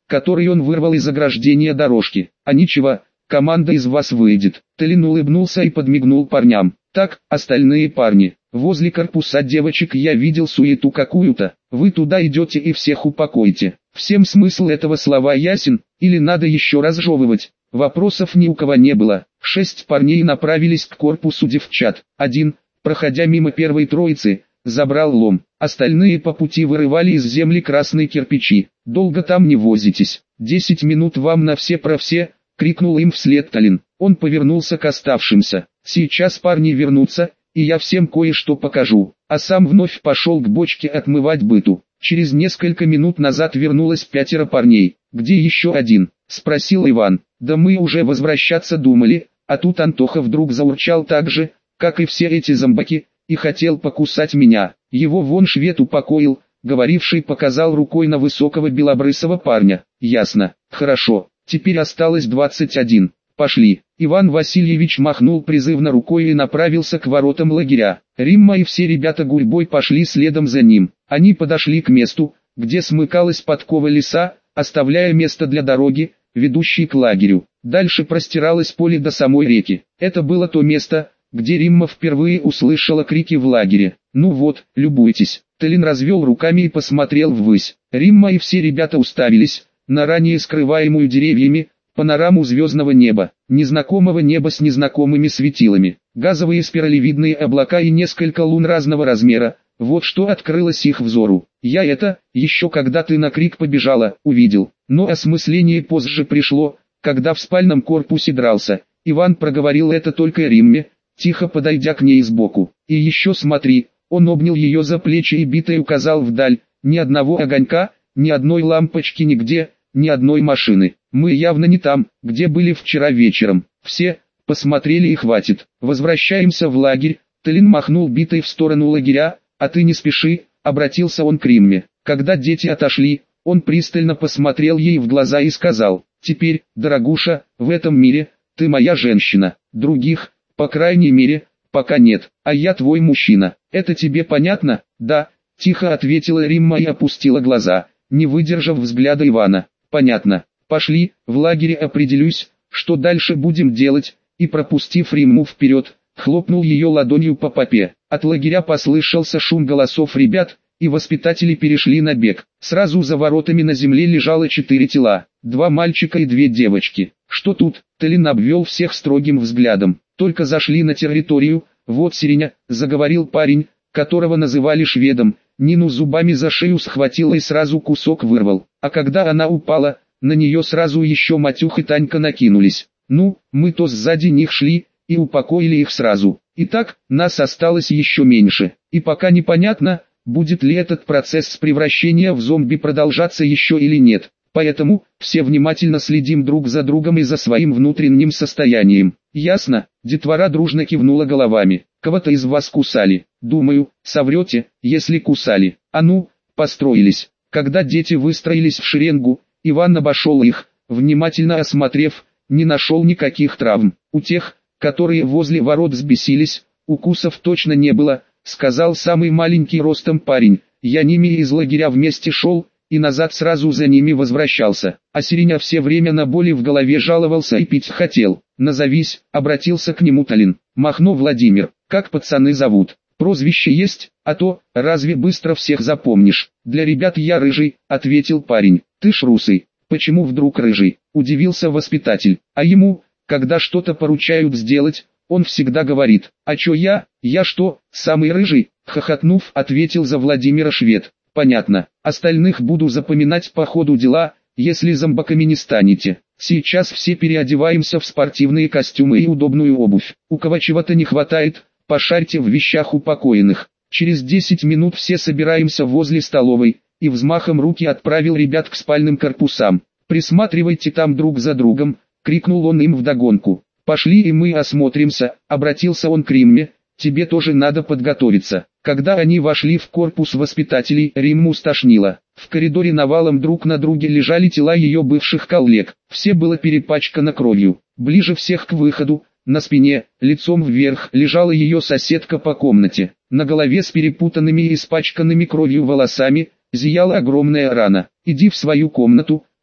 который он вырвал из ограждения дорожки. А ничего, команда из вас выйдет. Телин улыбнулся и подмигнул парням. Так, остальные парни, возле корпуса девочек я видел суету какую-то. Вы туда идете и всех упокойте. Всем смысл этого слова ясен, или надо еще разжевывать? Вопросов ни у кого не было. 6 парней направились к корпусу девчат. Один, проходя мимо первой троицы, забрал лом. Остальные по пути вырывали из земли красные кирпичи. «Долго там не возитесь. 10 минут вам на все про все», — крикнул им вслед Талин. Он повернулся к оставшимся. «Сейчас парни вернутся, и я всем кое-что покажу». А сам вновь пошел к бочке отмывать быту. Через несколько минут назад вернулось 5 парней. «Где еще один?» — спросил Иван. «Да мы уже возвращаться думали», а тут Антоха вдруг заурчал так же, как и все эти зомбаки, и хотел покусать меня. Его вон швед упокоил, говоривший показал рукой на высокого белобрысого парня. «Ясно, хорошо, теперь осталось 21, пошли». Иван Васильевич махнул призывно рукой и направился к воротам лагеря. Римма и все ребята гурьбой пошли следом за ним. Они подошли к месту, где смыкалась подкова леса, оставляя место для дороги, ведущей к лагерю. Дальше простиралось поле до самой реки. Это было то место, где Римма впервые услышала крики в лагере. «Ну вот, любуйтесь». Телин развел руками и посмотрел ввысь. Римма и все ребята уставились на ранее скрываемую деревьями панораму звездного неба, незнакомого неба с незнакомыми светилами, газовые спиралевидные облака и несколько лун разного размера. Вот что открылось их взору. Я это, еще когда ты на крик побежала, увидел. Но осмысление позже пришло, когда в спальном корпусе дрался. Иван проговорил это только Римме, тихо подойдя к ней сбоку. «И еще смотри», он обнял ее за плечи и битой указал вдаль, ни одного огонька, ни одной лампочки нигде, ни одной машины. Мы явно не там, где были вчера вечером. Все, посмотрели и хватит. Возвращаемся в лагерь. Телин махнул битой в сторону лагеря. «А ты не спеши», обратился он к Римме. Когда дети отошли, он пристально посмотрел ей в глаза и сказал: «Теперь, дорогуша, в этом мире, ты моя женщина, других, по крайней мере, пока нет, а я твой мужчина. Это тебе понятно?» «Да», тихо ответила Римма и опустила глаза, не выдержав взгляда Ивана. «Понятно. Пошли, в лагере определюсь, что дальше будем делать», и пропустив Римму вперед, хлопнул ее ладонью по попе. От лагеря послышался шум голосов ребят, и воспитатели перешли на бег. Сразу за воротами на земле лежало 4 тела, 2 мальчика и 2 девочки. «Что тут?» Телин обвел всех строгим взглядом. «Только зашли на территорию, вот сиреня», заговорил парень, которого называли шведом. Нину зубами за шею схватила и сразу кусок вырвал. А когда она упала, на нее сразу еще Матюх и Танька накинулись. Ну, мы то сзади них шли, и упокоили их сразу. Итак, нас осталось еще меньше. И пока непонятно, будет ли этот процесс превращения в зомби продолжаться еще или нет. Поэтому, все внимательно следим друг за другом и за своим внутренним состоянием. Ясно?» Детвора дружно кивнула головами. «Кого-то из вас кусали?» «Думаю, соврете, если кусали. А ну, построились». Когда дети выстроились в шеренгу, Иван обошел их, внимательно осмотрев, не нашел никаких травм. «У тех, которые возле ворот взбесились, укусов точно не было», сказал самый маленький ростом парень. «Я ними из лагеря вместе шел, и назад сразу за ними возвращался. А Сиреня все время на боли в голове жаловался и пить хотел». «Назовись», обратился к нему Талин. «Махно Владимир. Как пацаны зовут? Прозвище есть, а то, разве быстро всех запомнишь?» «Для ребят я Рыжий», ответил парень. «Ты ж русый. Почему вдруг Рыжий?» Удивился воспитатель. А ему, когда что-то поручают сделать, он всегда говорит: «А чё я что, самый рыжий?» Хохотнув, ответил за Владимира швед. «Понятно. Остальных буду запоминать по ходу дела, если зомбаками не станете. Сейчас все переодеваемся в спортивные костюмы и удобную обувь. У кого чего-то не хватает, пошарьте в вещах упокоенных». Через 10 минут все собираемся возле столовой, и взмахом руки отправил ребят к спальным корпусам. «Присматривайте там друг за другом», крикнул он им вдогонку. «Пошли и мы осмотримся», обратился он к Римме. «Тебе тоже надо подготовиться». Когда они вошли в корпус воспитателей, Римму стошнило. В коридоре навалом друг на друге лежали тела ее бывших коллег. Все было перепачкано кровью. Ближе всех к выходу, на спине, лицом вверх, лежала ее соседка по комнате. На голове с перепутанными и испачканными кровью волосами, зияла огромная рана. «Иди в свою комнату»,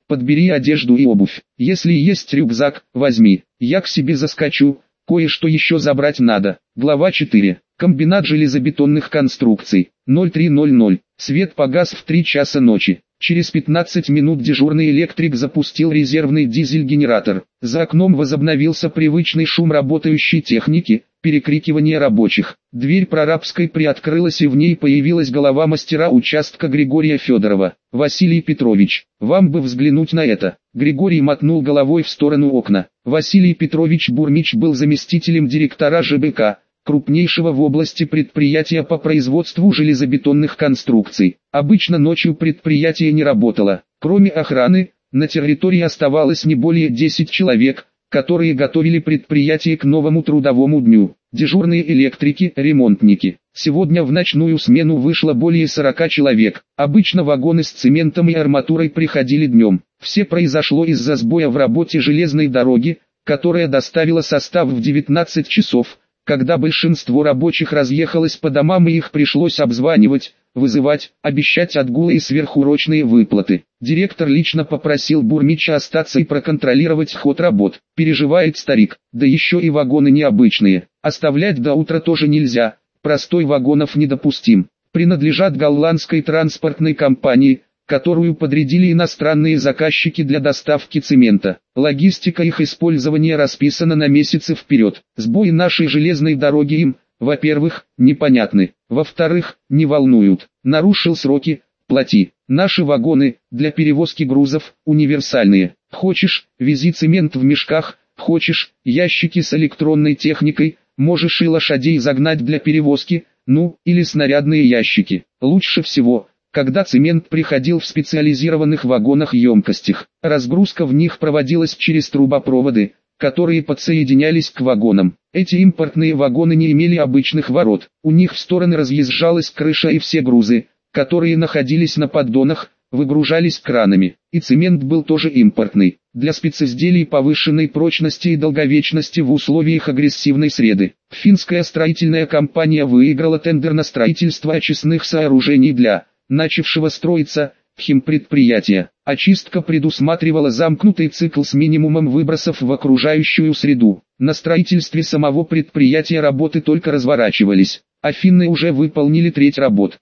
подбери одежду и обувь. Если есть рюкзак, возьми. Я к себе заскочу, кое-что еще забрать надо. Глава 4. Комбинат железобетонных конструкций. 03:00. Свет погас в 3 часа ночи. Через 15 минут дежурный электрик запустил резервный дизель-генератор. За окном возобновился привычный шум работающей техники, перекрикивание рабочих. Дверь прорабской приоткрылась, и в ней появилась голова мастера участка Григория Федорова. «Василий Петрович, вам бы взглянуть на это». Григорий мотнул головой в сторону окна. Василий Петрович Бурмич был заместителем директора ЖБК, крупнейшего в области предприятия по производству железобетонных конструкций. Обычно ночью предприятие не работало. Кроме охраны, на территории оставалось не более 10 человек, которые готовили предприятие к новому трудовому дню. Дежурные электрики, ремонтники. Сегодня в ночную смену вышло более 40 человек. Обычно вагоны с цементом и арматурой приходили днем. Все произошло из-за сбоя в работе железной дороги, которая доставила состав в 19 часов, когда большинство рабочих разъехалось по домам и их пришлось обзванивать, вызывать, обещать отгулы и сверхурочные выплаты. Директор лично попросил Бурмича остаться и проконтролировать ход работ. Переживает старик, да еще и вагоны необычные. Оставлять до утра тоже нельзя, простой вагонов недопустим. Принадлежат голландской транспортной компании, которую подрядили иностранные заказчики для доставки цемента. Логистика их использования расписана на месяцы вперед. Сбои нашей железной дороги им, во-первых, непонятны, во-вторых, не волнуют. Нарушил сроки – плати. Наши вагоны, для перевозки грузов, универсальные. Хочешь – вези цемент в мешках, хочешь – ящики с электронной техникой, можешь и лошадей загнать для перевозки, ну, или снарядные ящики. Лучше всего – когда цемент приходил в специализированных вагонах-емкостях. Разгрузка в них проводилась через трубопроводы, которые подсоединялись к вагонам. Эти импортные вагоны не имели обычных ворот, у них в стороны разъезжалась крыша, и все грузы, которые находились на поддонах, выгружались кранами. И цемент был тоже импортный, для специзделий повышенной прочности и долговечности в условиях агрессивной среды. Финская строительная компания выиграла тендер на строительство очистных сооружений для начавшего строиться химпредприятия. Очистка предусматривала замкнутый цикл с минимумом выбросов в окружающую среду. На строительстве самого предприятия работы только разворачивались, а финны уже выполнили треть работ.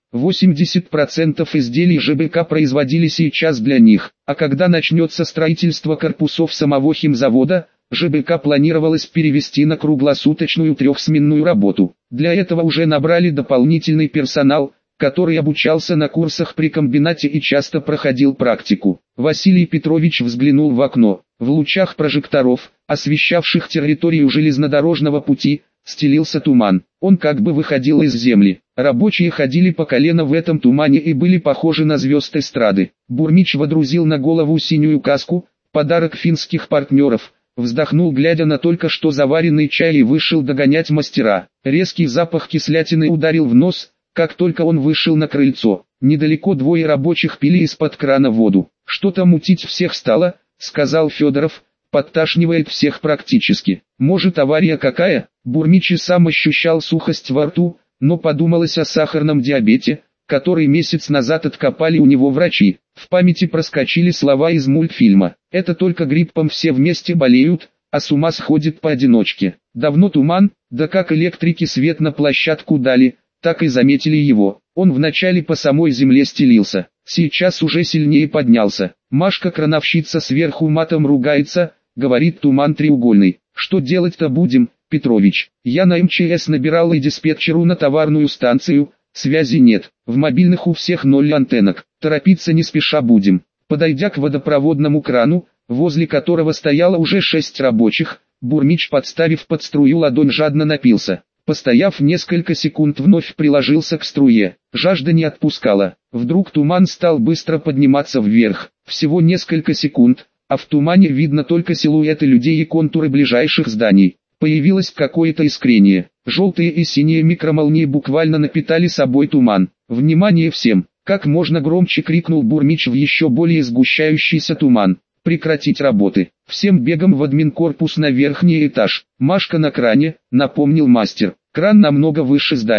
80% изделий ЖБК производили сейчас для них, а когда начнется строительство корпусов самого химзавода, ЖБК планировалось перевести на круглосуточную трехсменную работу. Для этого уже набрали дополнительный персонал, который обучался на курсах при комбинате и часто проходил практику. Василий Петрович взглянул в окно. В лучах прожекторов, освещавших территорию железнодорожного пути, стелился туман. Он как бы выходил из земли. Рабочие ходили по колено в этом тумане и были похожи на звезд эстрады. Бурмич водрузил на голову синюю каску, подарок финских партнеров, вздохнул, глядя на только что заваренный чай, и вышел догонять мастера. Резкий запах кислятины ударил в нос, как только он вышел на крыльцо. Недалеко двое рабочих пили из-под крана воду. «Что-то мутить всех стало», — сказал Федоров, — «подташнивает всех практически. Может, авария какая?» Бурмич и сам ощущал сухость во рту, но подумалось о сахарном диабете, который месяц назад откопали у него врачи. В памяти проскочили слова из мультфильма. «Это только гриппом все вместе болеют, а с ума сходит поодиночке». Давно туман, да как электрики свет на площадку дали, так и заметили его. Он вначале по самой земле стелился, сейчас уже сильнее поднялся. Машка-крановщица сверху матом ругается, говорит: туман треугольный. «Что делать-то будем, Петрович? Я на МЧС набирал и диспетчеру на товарную станцию, связи нет, в мобильных у всех 0 антеннок, торопиться не спеша будем». Подойдя к водопроводному крану, возле которого стояло уже 6 рабочих, Бурмич, подставив под струю ладонь, жадно напился. Постояв несколько секунд, вновь приложился к струе. Жажда не отпускала. Вдруг туман стал быстро подниматься вверх. Всего несколько секунд, а в тумане видно только силуэты людей и контуры ближайших зданий. Появилось какое-то искрение. Желтые и синие микромолнии буквально напитали собой туман. «Внимание всем!» — как можно громче крикнул Бурмич в еще более сгущающийся туман. «Прекратить работы! Всем бегом в админкорпус на верхний этаж!» «Машка на кране», — напомнил мастер. «Кран намного выше зданий.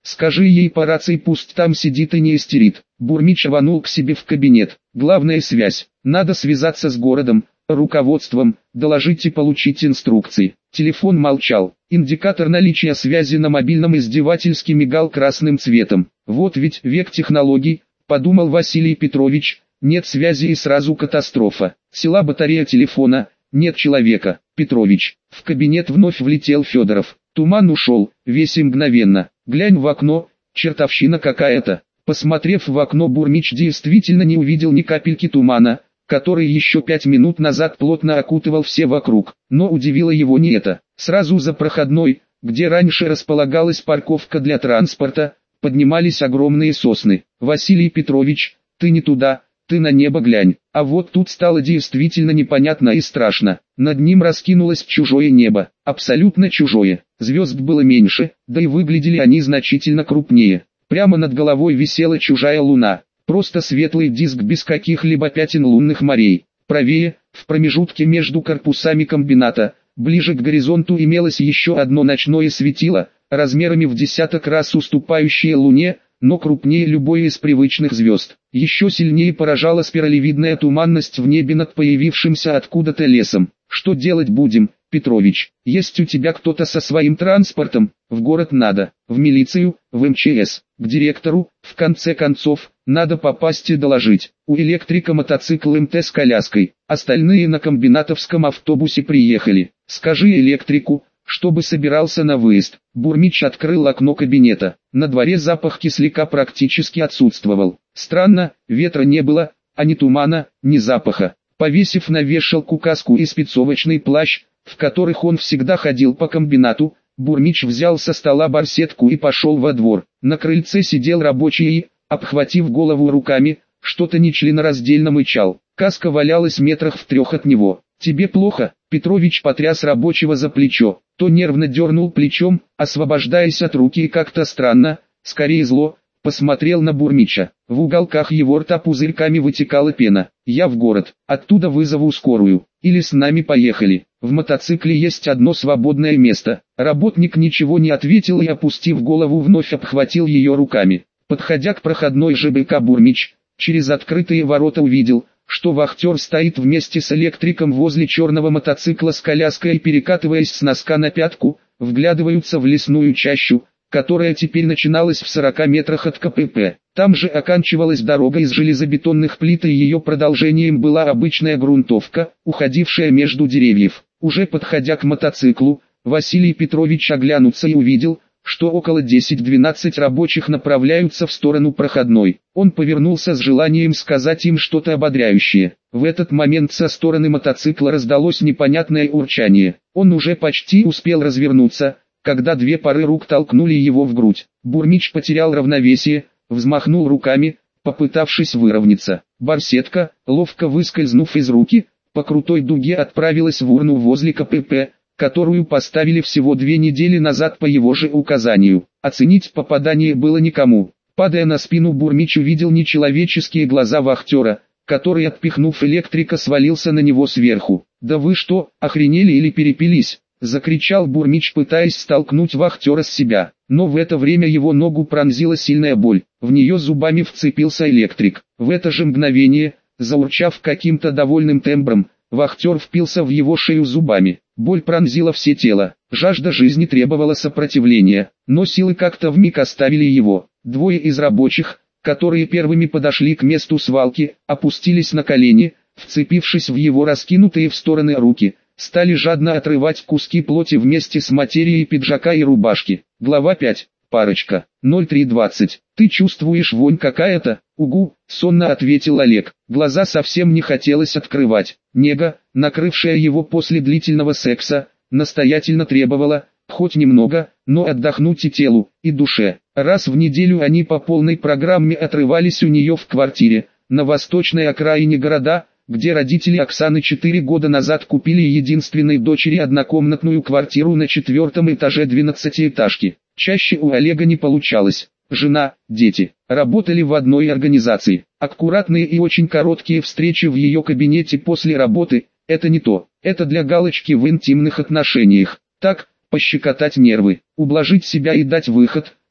Скажи ей по рации, пусть там сидит и не истерит. Бурмич рванул к себе в кабинет. Главная связь. Надо связаться с городом, руководством, доложить и получить инструкции. Телефон молчал. Индикатор наличия связи на мобильном издевательски мигал красным цветом. Вот ведь век технологий, подумал Василий Петрович. Нет связи и сразу катастрофа. Села батарея телефона, нет человека. Петрович. В кабинет вновь влетел Федоров. Туман ушел, весь и мгновенно. Глянь в окно, чертовщина какая-то. Посмотрев в окно, Бурмич действительно не увидел ни капельки тумана, который еще 5 минут назад плотно окутывал все вокруг. Но удивило его не это. Сразу за проходной, где раньше располагалась парковка для транспорта, поднимались огромные сосны. Василий Петрович, ты не туда, ты на небо глянь. А вот тут стало действительно непонятно и страшно. Над ним раскинулось чужое небо, абсолютно чужое. Звезд было меньше, да и выглядели они значительно крупнее. Прямо над головой висела чужая луна. Просто светлый диск без каких-либо пятен лунных морей. Правее, в промежутке между корпусами комбината, ближе к горизонту имелось еще одно ночное светило, размерами в десяток раз уступающее луне, но крупнее любой из привычных звезд. Еще сильнее поражала спиралевидная туманность в небе над появившимся откуда-то лесом. Что делать будем, Петрович? Есть у тебя кто-то со своим транспортом? В город надо, в милицию, в МЧС, к директору, в конце концов, надо попасть и доложить. У электрика мотоцикл МТ с коляской, остальные на комбинатовском автобусе приехали. Скажи электрику, чтобы собирался на выезд. Бурмич открыл окно кабинета. На дворе запах кисляка практически отсутствовал. Странно, ветра не было, а ни тумана, ни запаха. Повесив на вешалку каску и спецовочный плащ, в которых он всегда ходил по комбинату, Бурмич взял со стола барсетку и пошел во двор. На крыльце сидел рабочий и, обхватив голову руками, что-то нечленораздельно мычал. Каска валялась метрах в 3 от него. «Тебе плохо?» Петрович потряс рабочего за плечо. То нервно дернул плечом, освобождаясь от руки, и как-то странно, скорее зло, посмотрел на Бурмича. В уголках его рта пузырьками вытекала пена. «Я в город, оттуда вызову скорую. Или с нами поехали. В мотоцикле есть одно свободное место». Работник ничего не ответил и, опустив голову, вновь обхватил ее руками. Подходя к проходной ЖБК, Бурмич через открытые ворота увидел, что вахтер стоит вместе с электриком возле черного мотоцикла с коляской и, перекатываясь с носка на пятку, вглядываются в лесную чащу, которая теперь начиналась в 40 метрах от КПП. Там же оканчивалась дорога из железобетонных плит, и ее продолжением была обычная грунтовка, уходившая между деревьев. Уже подходя к мотоциклу, Василий Петрович оглянулся и увидел, что около 10-12 рабочих направляются в сторону проходной. Он повернулся с желанием сказать им что-то ободряющее. В этот момент со стороны мотоцикла раздалось непонятное урчание. Он уже почти успел развернуться, когда 2 пары рук толкнули его в грудь. Бурмич потерял равновесие, взмахнул руками, попытавшись выровняться. Барсетка, ловко выскользнув из руки, по крутой дуге отправилась в урну возле КПП, которую поставили всего 2 недели назад по его же указанию. Оценить попадание было никому. Падая на спину, Бурмич увидел нечеловеческие глаза вахтера, который, отпихнув электрика, свалился на него сверху. «Да вы что, охренели или перепились?» — закричал Бурмич, пытаясь столкнуть вахтера с себя. Но в это время его ногу пронзила сильная боль. В нее зубами вцепился электрик. В это же мгновение, заурчав каким-то довольным тембром, вахтер впился в его шею зубами. Боль пронзила все тело. Жажда жизни требовала сопротивления, но силы как-то вмиг оставили его. 2 из рабочих, которые первыми подошли к месту свалки, опустились на колени, вцепившись в его раскинутые в стороны руки, стали жадно отрывать куски плоти вместе с материей пиджака и рубашки. Глава 5. Парочка. 03:20. «Ты чувствуешь вонь какая-то?» «Угу», — сонно ответил Олег. Глаза совсем не хотелось открывать. Нега, накрывшая его после длительного секса, настоятельно требовала, хоть немного, но отдохнуть и телу, и душе. Раз в неделю они по полной программе отрывались у нее в квартире, на восточной окраине города, где родители Оксаны 4 года назад купили единственной дочери однокомнатную квартиру на 4-м этаже 12-этажки. Чаще у Олега не получалось. Жена, дети, работали в одной организации. Аккуратные и очень короткие встречи в ее кабинете после работы – это не то. Это для галочки в интимных отношениях. Так, пощекотать нервы, ублажить себя и дать выход,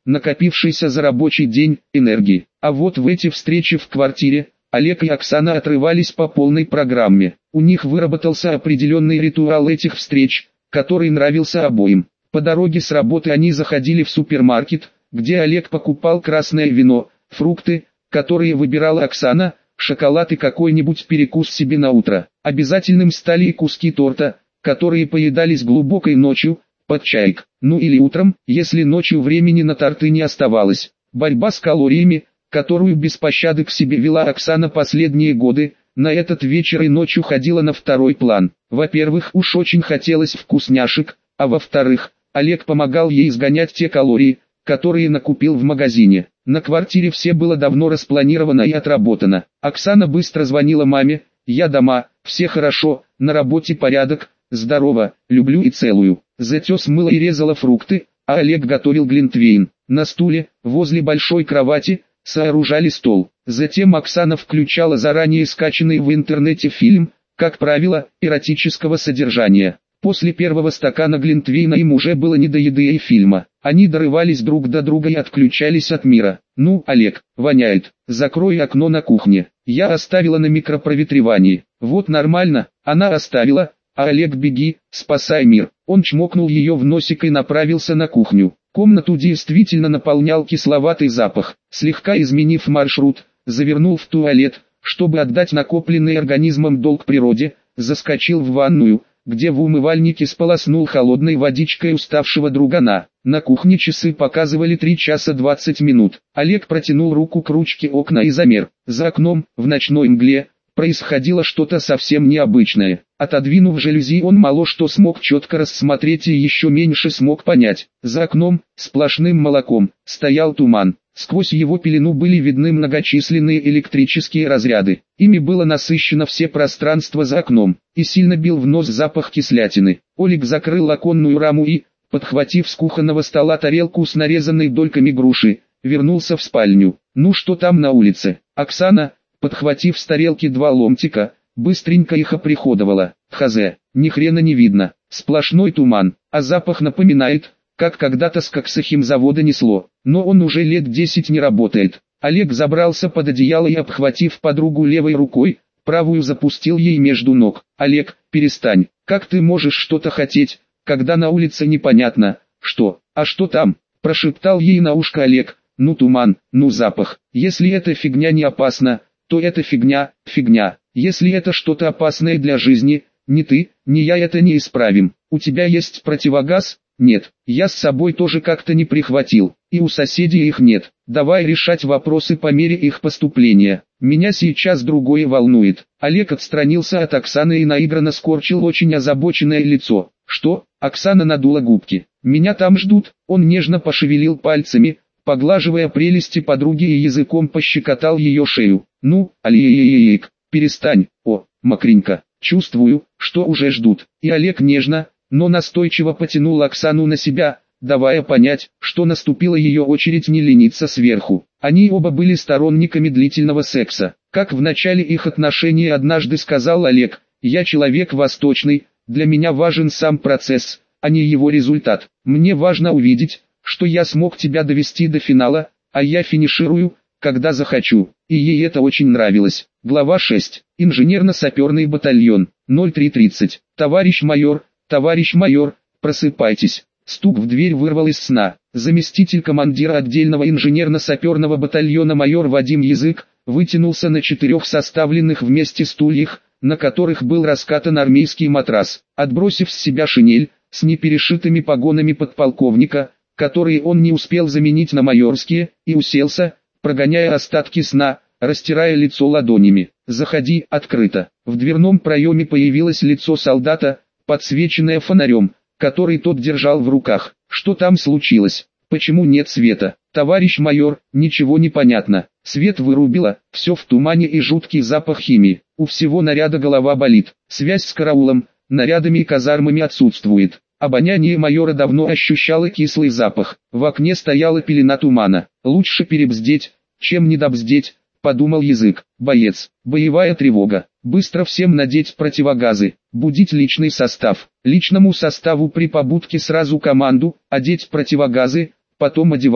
накопившейся за рабочий день, энергии. А вот в эти встречи в квартире, Олег и Оксана отрывались по полной программе. У них выработался определенный ритуал этих встреч, который нравился обоим. По дороге с работы они заходили в супермаркет, где Олег покупал красное вино, фрукты, которые выбирала Оксана, шоколад и какой-нибудь перекус себе на утро. Обязательным стали и куски торта, которые поедались глубокой ночью, под чаек. Ну или утром, если ночью времени на торты не оставалось. Борьба с калориями, которую без пощады к себе вела Оксана последние годы, на этот вечер и ночью ходила на второй план. Во-первых, уж очень хотелось вкусняшек, а во-вторых, Олег помогал ей изгонять те калории, которые накупил в магазине. На квартире все было давно распланировано и отработано. Оксана быстро звонила маме: «Я дома, все хорошо, на работе порядок, здорово, люблю и целую». Затес мыла и резала фрукты, а Олег готовил глинтвейн. На стуле, возле большой кровати, сооружали стол. Затем Оксана включала заранее скачанный в интернете фильм, как правило, эротического содержания. После первого стакана глинтвейна им уже было не до еды и фильма. Они дорывались друг до друга и отключались от мира. «Ну, Олег, воняет, закрой окно на кухне». «Я оставила на микропроветривании». «Вот нормально, она оставила, а Олег, беги, спасай мир». Он чмокнул ее в носик и направился на кухню. Комнату действительно наполнял кисловатый запах. Слегка изменив маршрут, завернул в туалет, чтобы отдать накопленный организмом долг природе, заскочил в ванную, где в умывальнике сполоснул холодной водичкой уставшего другана. На кухне часы показывали 3 часа 20 минут. Олег протянул руку к ручке окна и замер. За окном, в ночной мгле, происходило что-то совсем необычное. Отодвинув жалюзи, он мало что смог четко рассмотреть и еще меньше смог понять. За окном, сплошным молоком, стоял туман. Сквозь его пелену были видны многочисленные электрические разряды. Ими было насыщено все пространство за окном, и сильно бил в нос запах кислятины. Олег закрыл оконную раму и, подхватив с кухонного стола тарелку с нарезанной дольками груши, вернулся в спальню. «Ну что там на улице?» Оксана, подхватив с тарелки 2 ломтика, быстренько их оприходовала. «Хазе, ни хрена не видно, сплошной туман, а запах напоминает, как когда-то с коксахимзавода несло, но он уже лет 10 не работает». Олег забрался под одеяло и, обхватив подругу левой рукой, правую запустил ей между ног. «Олег, перестань, как ты можешь что-то хотеть, когда на улице непонятно, что, а что там?» Прошептал ей на ушко Олег. «Ну туман, ну запах, если эта фигня не опасна, то это фигня, фигня. Если это что-то опасное для жизни, ни ты, ни я это не исправим. У тебя есть противогаз?» «Нет, я с собой тоже как-то не прихватил, и у соседей их нет. Давай решать вопросы по мере их поступления. Меня сейчас другое волнует». Олег отстранился от Оксаны и наигранно скорчил очень озабоченное лицо. «Что?» Оксана надула губки. «Меня там ждут». Он нежно пошевелил пальцами, поглаживая прелести подруги, и языком пощекотал ее шею. «Ну, Олег, перестань, о, мокренько, чувствую, что уже ждут». И Олег нежно, но настойчиво потянул Оксану на себя, давая понять, что наступила ее очередь не лениться сверху. Они оба были сторонниками длительного секса. Как в начале их отношений однажды сказал Олег: «Я человек восточный, для меня важен сам процесс, а не его результат. Мне важно увидеть, что я смог тебя довести до финала, а я финиширую, когда захочу». И ей это очень нравилось. Глава 6. Инженерно-саперный батальон. 03:30. Товарищ майор, просыпайтесь». Стук в дверь вырвал из сна. Заместитель командира отдельного инженерно-саперного батальона майор Вадим Язык вытянулся на 4 составленных вместе стульях, на которых был раскатан армейский матрас. Отбросив с себя шинель, с неперешитыми погонами подполковника, которые он не успел заменить на майорские, и уселся, прогоняя остатки сна, растирая лицо ладонями. «Заходи», открыто. В дверном проеме появилось лицо солдата, подсвеченное фонарем, который тот держал в руках. «Что там случилось? Почему нет света?» «Товарищ майор, ничего не понятно. Свет вырубило, все в тумане и жуткий запах химии. У всего наряда голова болит. Связь с караулом, нарядами и казармами отсутствует». Обоняние майора давно ощущало кислый запах. В окне стояла пелена тумана. «Лучше перебздеть, чем недобздеть», подумал Язык. «Боец, боевая тревога. Быстро всем надеть противогазы, будить личный состав. Личному составу при побудке сразу команду, одеть противогазы, потом одеваться».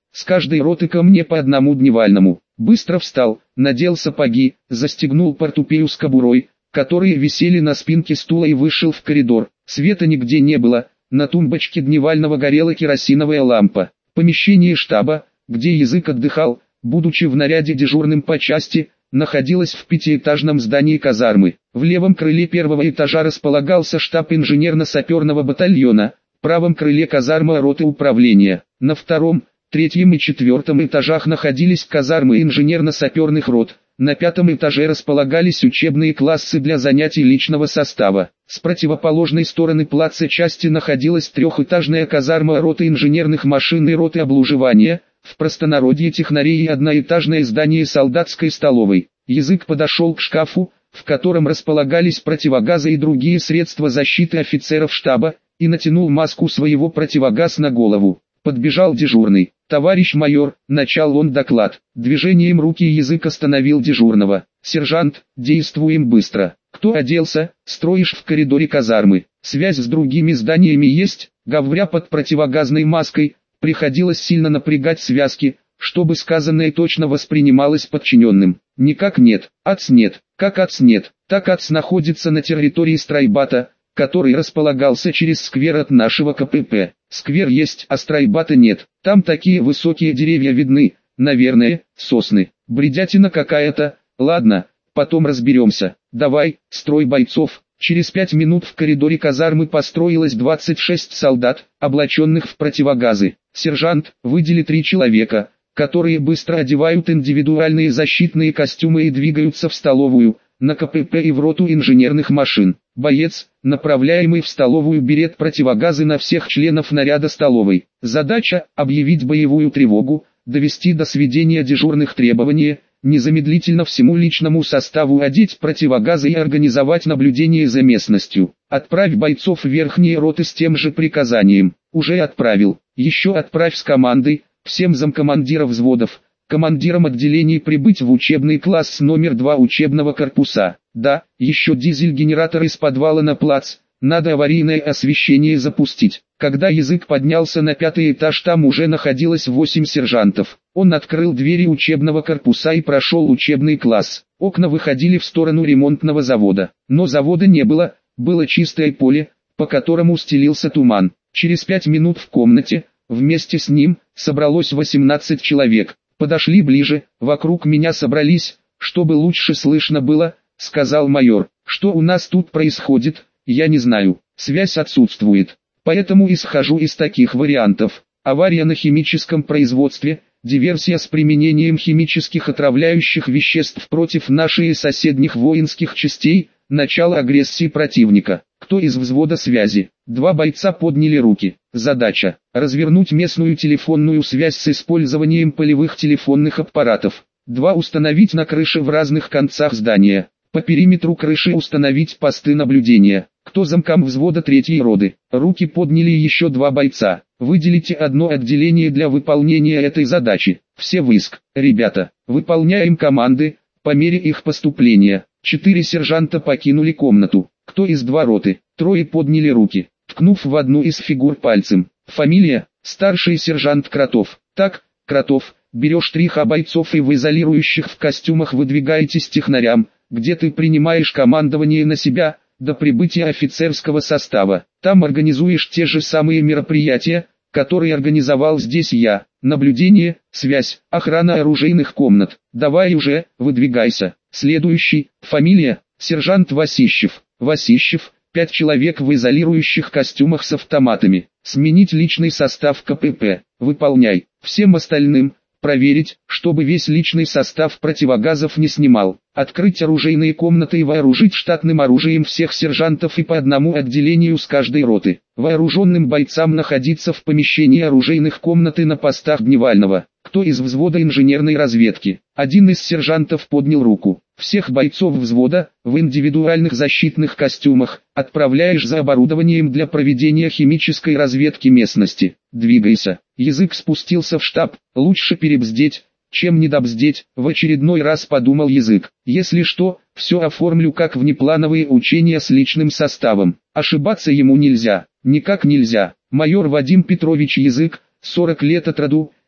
С каждой роты ко мне по одному дневальному. Быстро встал, надел сапоги, застегнул портупею с кобурой, которые висели на спинке стула, и вышел в коридор. Света нигде не было, на тумбочке дневального горела керосиновая лампа. Помещение штаба, где Язык отдыхал, будучи в наряде дежурным по части, находилось в пятиэтажном здании казармы. В левом крыле первого этажа располагался штаб инженерно-саперного батальона, в правом крыле казарма роты управления. На втором, третьем и четвертом этажах находились казармы инженерно-саперных рот. На пятом этаже располагались учебные классы для занятий личного состава. С противоположной стороны плаца части находилась трехэтажная казарма роты инженерных машин и роты обслуживания, в простонародье технарей, и одноэтажное здание солдатской столовой. Язык подошел к шкафу, в котором располагались противогазы и другие средства защиты офицеров штаба, и натянул маску своего противогаз на голову. Подбежал дежурный. «Товарищ майор», — начал он доклад. Движением руки Язык остановил дежурного. «Сержант, действуем быстро. Кто оделся, строишь в коридоре казармы. Связь с другими зданиями есть?» Говоря под противогазной маской, приходилось сильно напрягать связки, чтобы сказанное точно воспринималось подчиненным. «Никак нет. АЦ нет. Как АЦ нет? Так АЦ находится на территории стройбата, который располагался через сквер от нашего КПП. Сквер есть, а стройбата нет. Там такие высокие деревья видны, наверное, сосны. Бредятина какая-то. Ладно, потом разберемся. Давай, строй бойцов». Через 5 минут в коридоре казармы построилось 26 солдат, облаченных в противогазы. «Сержант, выдели 3 человека, которые быстро одевают индивидуальные защитные костюмы и двигаются в столовую, на КПП и в роту инженерных машин. Боец, направляемый в столовую, берет противогазы на всех членов наряда столовой. Задача – объявить боевую тревогу, довести до сведения дежурных требования, незамедлительно всему личному составу одеть противогазы и организовать наблюдение за местностью. Отправь бойцов в верхние роты с тем же приказанием. Уже отправил. Еще отправь с командой, всем замкомандиров взводов, командирам отделений прибыть в учебный класс номер 2 учебного корпуса. Да, еще дизель-генератор из подвала на плац, надо аварийное освещение запустить. Когда Язык поднялся на 5-й этаж, там уже находилось 8 сержантов. Он открыл двери учебного корпуса и прошел учебный класс. Окна выходили в сторону ремонтного завода. Но завода не было, было чистое поле, по которому стелился туман. Через 5 минут в комнате, вместе с ним, собралось 18 человек. «Подошли ближе, вокруг меня собрались, чтобы лучше слышно было», — сказал майор. «Что у нас тут происходит, я не знаю, связь отсутствует. Поэтому исхожу из таких вариантов: авария на химическом производстве, диверсия с применением химических отравляющих веществ против наших и соседних воинских частей, начало агрессии противника. Кто из взвода связи?» 2 бойца подняли руки. Задача – развернуть местную телефонную связь с использованием полевых телефонных аппаратов. 2 установить на крыше в разных концах здания. По периметру крыши установить посты наблюдения. Кто замком взвода 3-й роты? Руки подняли еще 2 бойца. Выделите одно отделение для выполнения этой задачи. Все войск. Ребята, выполняем команды, по мере их поступления. 4 сержанта покинули комнату. Кто из 2 роты? 3 подняли руки, ткнув в одну из фигур пальцем. Фамилия: старший сержант Кротов. Так, Кротов, берешь 3 бойцов и в изолирующих в костюмах выдвигаетесь к технарям, где ты принимаешь командование на себя, до прибытия офицерского состава. Там организуешь те же самые мероприятия, которые организовал здесь я. Наблюдение, связь, охрана оружейных комнат. Давай уже, выдвигайся. Следующий. Фамилия: сержант Васищев. Васищев, 5 человек в изолирующих костюмах с автоматами. Сменить личный состав КПП. Выполняй. Всем остальным проверить, чтобы весь личный состав противогазов не снимал. Открыть оружейные комнаты и вооружить штатным оружием всех сержантов и по одному отделению с каждой роты. Вооруженным бойцам находиться в помещении оружейных комнат и на постах дневального. Кто из взвода инженерной разведки? 1 из сержантов поднял руку. Всех бойцов взвода, в индивидуальных защитных костюмах, отправляешь за оборудованием для проведения химической разведки местности. Двигайся. Язык спустился в штаб. Лучше перебздеть, чем недобздеть, в очередной раз подумал Язык. Если что, все оформлю как внеплановые учения с личным составом. Ошибаться ему нельзя. Никак нельзя. Майор Вадим Петрович Язык, 40 лет от роду,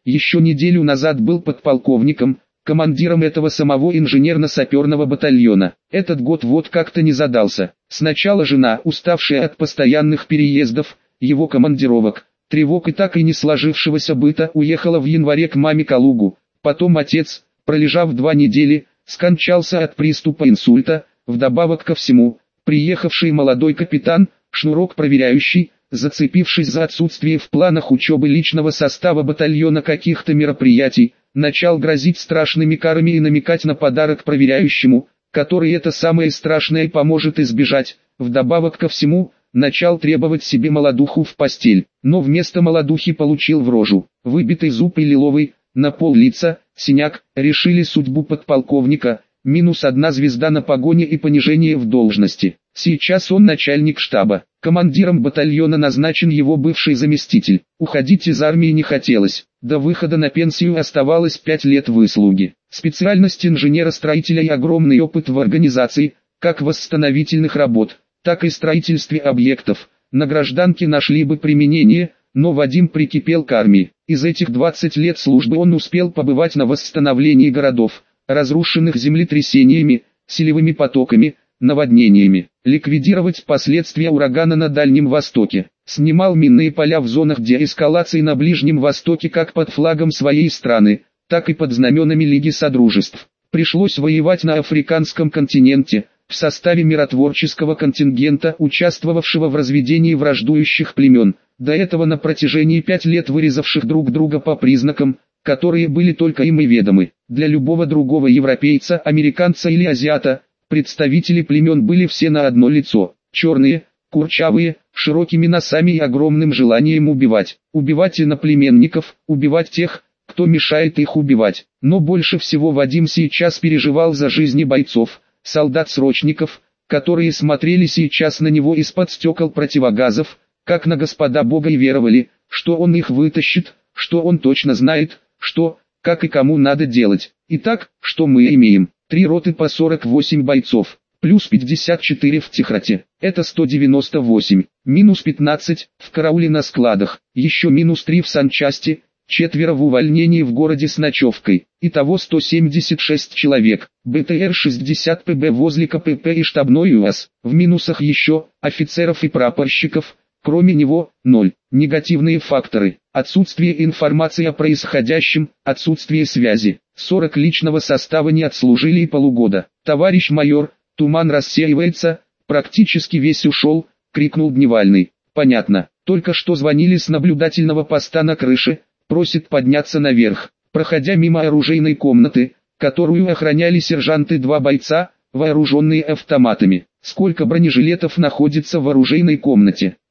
еще неделю назад был подполковником, командиром этого самого инженерно-саперного батальона. Этот год вот как-то не задался. Сначала жена, уставшая от постоянных переездов, его командировок, тревог и так и не сложившегося быта, уехала в январе к маме Калугу. Потом отец, пролежав 2 недели, скончался от приступа инсульта. Вдобавок ко всему, приехавший молодой капитан, шнурок проверяющий, зацепившись за отсутствие в планах учебы личного состава батальона каких-то мероприятий, начал грозить страшными карами и намекать на подарок проверяющему, который это самое страшное поможет избежать. Вдобавок ко всему, начал требовать себе молодуху в постель, но вместо молодухи получил в рожу выбитый зуб и лиловый, на пол лица, синяк. Решили судьбу подполковника, -1 звезда на погоне и понижение в должности. Сейчас он начальник штаба, командиром батальона назначен его бывший заместитель. Уходить из армии не хотелось, до выхода на пенсию оставалось 5 лет выслуги. Специальность инженера-строителя и огромный опыт в организации, как восстановительных работ, так и строительстве объектов, на гражданке нашли бы применение, но Вадим прикипел к армии. Из этих 20 лет службы он успел побывать на восстановлении городов, разрушенных землетрясениями, селевыми потоками, наводнениями, ликвидировать последствия урагана на Дальнем Востоке, снимал минные поля в зонах деэскалации на Ближнем Востоке как под флагом своей страны, так и под знаменами Лиги Содружеств. Пришлось воевать на африканском континенте, в составе миротворческого контингента, участвовавшего в разведении враждующих племен, до этого на протяжении 5 лет вырезавших друг друга по признакам, которые были только им и ведомы. Для любого другого европейца, американца или азиата, представители племен были все на одно лицо: черные, курчавые, широкими носами и огромным желанием убивать. Убивать иноплеменников, убивать тех, кто мешает их убивать. Но больше всего Вадим сейчас переживал за жизни бойцов, солдат-срочников, которые смотрели сейчас на него из-под стекол противогазов, как на Господа Бога, и веровали, что он их вытащит, что он точно знает, что, как и кому надо делать. Итак, что мы имеем? 3 роты по 48 бойцов, плюс 54 в техроте, это 198, минус 15 в карауле на складах, еще минус 3 в санчасти, 4 в увольнении в городе с ночевкой, итого 176 человек, БТР-60 ПБ возле КПП и штабной УАЗ, в минусах еще, офицеров и прапорщиков, кроме него, 0. Негативные факторы: отсутствие информации о происходящем, отсутствие связи. 40 личного состава не отслужили и полугода. «Товарищ майор, туман рассеивается, практически весь ушел», — крикнул Дневальный. «Понятно, только что звонили с наблюдательного поста на крыше, просит подняться наверх». Проходя мимо оружейной комнаты, которую охраняли сержанты, 2 бойца, вооруженные автоматами. «Сколько бронежилетов находится в оружейной комнате?»